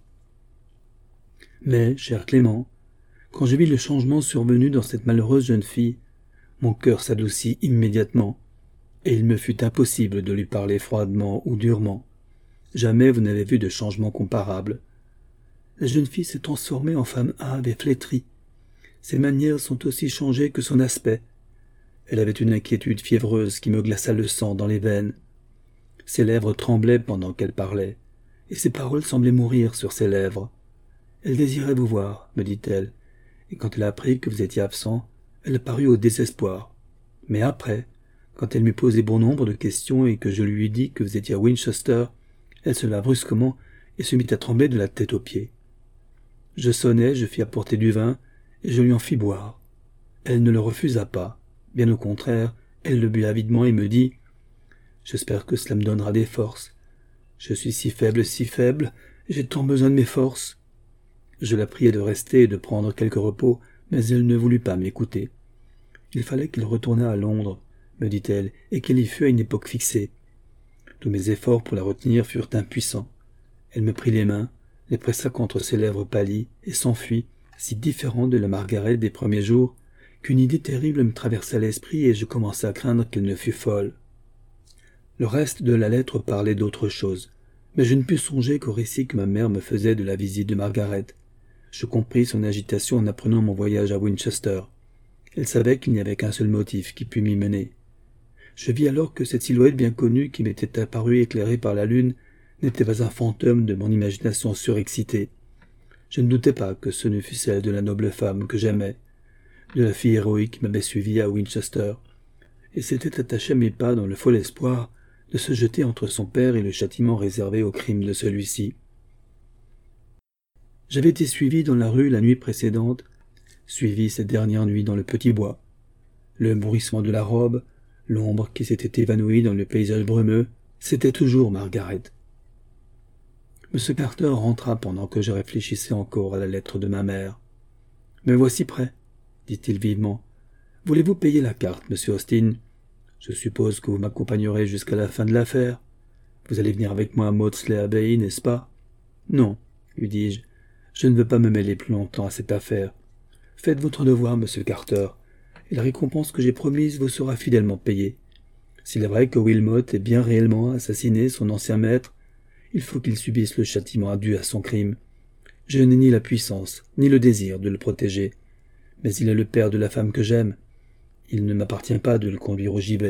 A: Mais, cher Clément, quand je vis le changement survenu dans cette malheureuse jeune fille, mon cœur s'adoucit immédiatement, et il me fut impossible de lui parler froidement ou durement. Jamais vous n'avez vu de changement comparable. La jeune fille s'est transformée en femme hâve et flétrie. Ses manières sont aussi changées que son aspect. Elle avait une inquiétude fiévreuse qui me glaça le sang dans les veines. Ses lèvres tremblaient pendant qu'elle parlait, et ses paroles semblaient mourir sur ses lèvres. « Elle désirait vous voir, me dit-elle, et quand elle apprit que vous étiez absent, elle parut au désespoir. Mais après, quand elle m'eut posé bon nombre de questions et que je lui eus dit que vous étiez à Winchester, elle se leva brusquement et se mit à trembler de la tête aux pieds. Je sonnai, je fis apporter du vin, et je lui en fis boire. Elle ne le refusa pas. Bien au contraire, elle le but avidement et me dit « J'espère que cela me donnera des forces. Je suis si faible, j'ai tant besoin de mes forces. » Je la priai de rester et de prendre quelque repos, mais elle ne voulut pas m'écouter. Il fallait qu'il retournât à Londres, me dit-elle, et qu'il y fût à une époque fixée. Tous mes efforts pour la retenir furent impuissants. Elle me prit les mains, les pressa contre ses lèvres pâlies, et s'enfuit, si différente de la Margaret des premiers jours, qu'une idée terrible me traversa l'esprit et je commençai à craindre qu'elle ne fût folle. Le reste de la lettre parlait d'autre chose, mais je ne pus songer qu'au récit que ma mère me faisait de la visite de Margaret. Je compris son agitation en apprenant mon voyage à Winchester. Elle savait qu'il n'y avait qu'un seul motif qui pût m'y mener. Je vis alors que cette silhouette bien connue qui m'était apparue éclairée par la lune n'était pas un fantôme de mon imagination surexcitée. Je ne doutais pas que ce ne fût celle de la noble femme que j'aimais, de la fille héroïque qui m'avait suivi à Winchester, et s'était attachée à mes pas dans le fol espoir de se jeter entre son père et le châtiment réservé au crime de celui-ci. J'avais été suivi dans la rue la nuit précédente, suivi cette dernière nuit dans le petit bois. Le bruissement de la robe, l'ombre qui s'était évanouie dans le paysage brumeux, c'était toujours Margaret. M. Carter rentra pendant que je réfléchissais encore à la lettre de ma mère. « Me voici prêt, » dit-il vivement. « Voulez-vous payer la carte, M. Austin ? Je suppose que vous m'accompagnerez jusqu'à la fin de l'affaire. Vous allez venir avec moi à Maudsley Abbey, n'est-ce pas ? » « Non, » lui dis-je. « Je ne veux pas me mêler plus longtemps à cette affaire. Faites votre devoir, M. Carter, et la récompense que j'ai promise vous sera fidèlement payée. S'il est vrai que Wilmot ait bien réellement assassiné son ancien maître, il faut qu'il subisse le châtiment dû à son crime. Je n'ai ni la puissance, ni le désir de le protéger, mais il est le père de la femme que j'aime. Il ne m'appartient pas de le conduire au gibet. »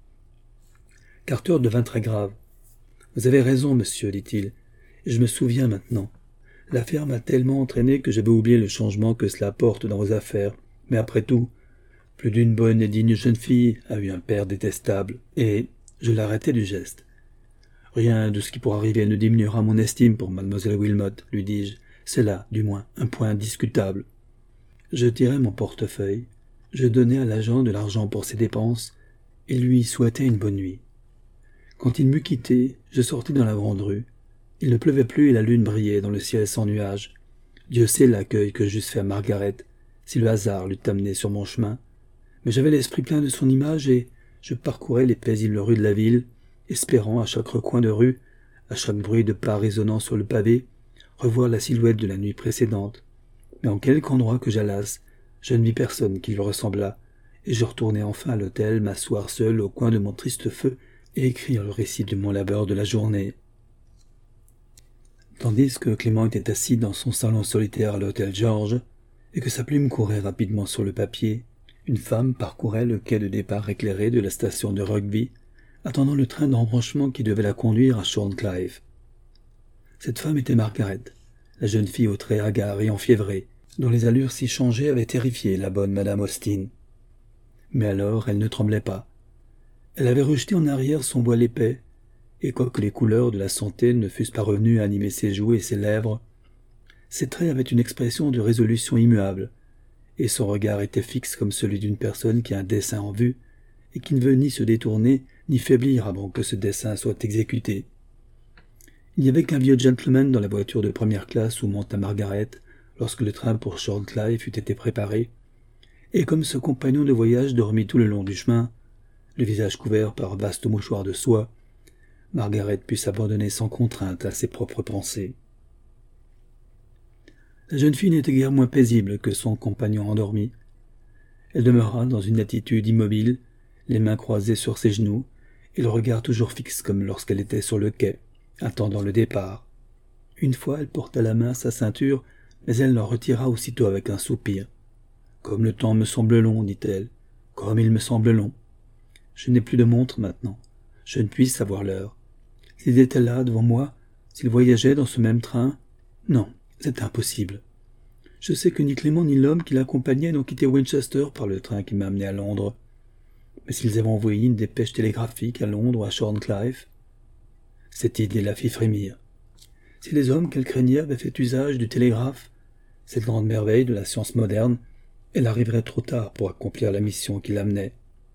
A: Carter devint très grave. « Vous avez raison, monsieur, dit-il, et je me souviens maintenant. L'affaire m'a tellement entraîné que j'avais oublié le changement que cela apporte dans vos affaires. Mais après tout, plus d'une bonne et digne jeune fille a eu un père détestable, et je l'arrêtai du geste. Rien de ce qui pourra arriver ne diminuera mon estime pour mademoiselle Wilmot, lui dis-je. C'est là, du moins, un point indiscutable. Je tirai mon portefeuille, je donnai à l'agent de l'argent pour ses dépenses, et lui souhaitai une bonne nuit. Quand il m'eut quitté, je sortis dans la grande rue. Il ne pleuvait plus et la lune brillait dans le ciel sans nuages. Dieu sait l'accueil que j'eusse fait à Margaret, si le hasard l'eût amené sur mon chemin. Mais j'avais l'esprit plein de son image et je parcourais les paisibles rues de la ville, espérant à chaque recoin de rue, à chaque bruit de pas résonnant sur le pavé, revoir la silhouette de la nuit précédente. Mais en quelque endroit que j'allasse, je ne vis personne qui lui ressemblât, et je retournai enfin à l'hôtel, m'asseoir seul au coin de mon triste feu et écrire le récit de mon labeur de la journée. Tandis que Clément était assis dans son salon solitaire à l'hôtel George, et que sa plume courait rapidement sur le papier, une femme parcourait le quai de départ éclairé de la station de Rugby, attendant le train d'embranchement qui devait la conduire à Shorncliffe. Cette femme était Margaret, la jeune fille aux traits hagards et enfiévrés, dont les allures si changées avaient terrifié la bonne madame Austin. Mais alors elle ne tremblait pas. Elle avait rejeté en arrière son voile épais, et quoique les couleurs de la santé ne fussent pas revenues à animer ses joues et ses lèvres, ses traits avaient une expression de résolution immuable, et son regard était fixe comme celui d'une personne qui a un dessein en vue et qui ne veut ni se détourner ni faiblir avant que ce dessein soit exécuté. Il n'y avait qu'un vieux gentleman dans la voiture de première classe où monta Margaret lorsque le train pour Shorncliffe eut été préparé, et comme ce compagnon de voyage dormit tout le long du chemin, le visage couvert par un vaste mouchoir de soie, Margaret put s'abandonner sans contrainte à ses propres pensées. La jeune fille n'était guère moins paisible que son compagnon endormi. Elle demeura dans une attitude immobile, les mains croisées sur ses genoux, et le regard toujours fixe comme lorsqu'elle était sur le quai, attendant le départ. Une fois, elle porta la main à sa ceinture, mais elle l'en retira aussitôt avec un soupir. « Comme le temps me semble long, dit-elle, comme il me semble long. Je n'ai plus de montre maintenant. Je ne puis savoir l'heure. S'il était là, devant moi, s'il voyageait dans ce même train, non, c'est impossible. Je sais que ni Clément ni l'homme qui l'accompagnait n'ont quitté Winchester par le train qui m'a amené à Londres. Mais s'ils avaient envoyé une dépêche télégraphique à Londres ou à Shorncliffe, cette idée la fit frémir. Si les hommes qu'elle craignait avaient fait usage du télégraphe, cette grande merveille de la science moderne, elle arriverait trop tard pour accomplir la mission qui l'amenait.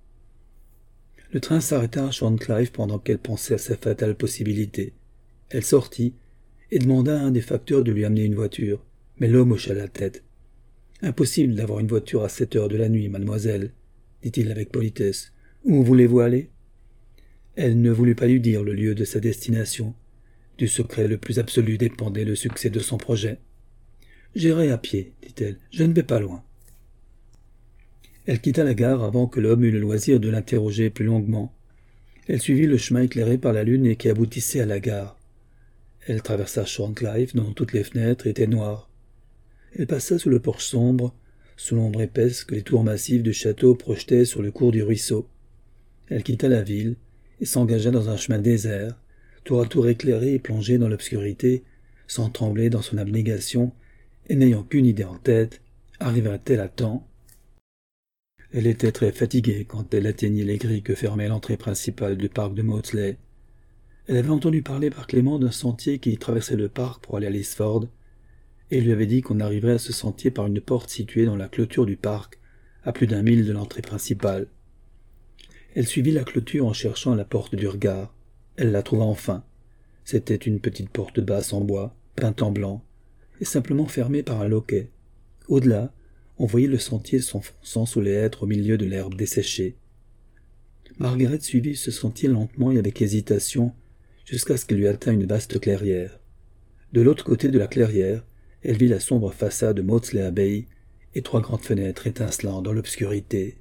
A: Le train s'arrêta à Shorncliffe pendant qu'elle pensait à cette fatale possibilité. Elle sortit et demanda à un des facteurs de lui amener une voiture, mais l'homme hocha la tête. « Impossible d'avoir une voiture à 7 heures de la nuit, mademoiselle, » dit-il avec politesse. « Où voulez-vous aller ?» Elle ne voulut pas lui dire le lieu de sa destination. Du secret le plus absolu dépendait le succès de son projet. « J'irai à pied, dit-elle, je ne vais pas loin. » Elle quitta la gare avant que l'homme eût le loisir de l'interroger plus longuement. Elle suivit le chemin éclairé par la lune et qui aboutissait à la gare. Elle traversa Shorncliffe, dont toutes les fenêtres étaient noires. Elle passa sous le porche sombre, sous l'ombre épaisse que les tours massives du château projetaient sur le cours du ruisseau. Elle quitta la ville et s'engagea dans un chemin désert, tour à tour éclairé et plongé dans l'obscurité, sans trembler dans son abnégation, et n'ayant qu'une idée en tête, arrivera-t-elle à temps? Elle était très fatiguée quand elle atteignit les grilles que fermait l'entrée principale du parc de Maudsley. Elle avait entendu parler par Clément d'un sentier qui traversait le parc pour aller à Lisford, et il lui avait dit qu'on arriverait à ce sentier par une porte située dans la clôture du parc, à plus d'1 mille de l'entrée principale. Elle suivit la clôture en cherchant la porte du regard. Elle la trouva enfin. C'était une petite porte basse en bois, peinte en blanc, et simplement fermée par un loquet. Au-delà, on voyait le sentier s'enfonçant sous les hêtres au milieu de l'herbe desséchée. Margaret suivit ce sentier lentement et avec hésitation, jusqu'à ce qu'elle lui attînt une vaste clairière. De l'autre côté de la clairière, elle vit la sombre façade de Maudsley Abbey et 3 grandes fenêtres étincelant dans l'obscurité.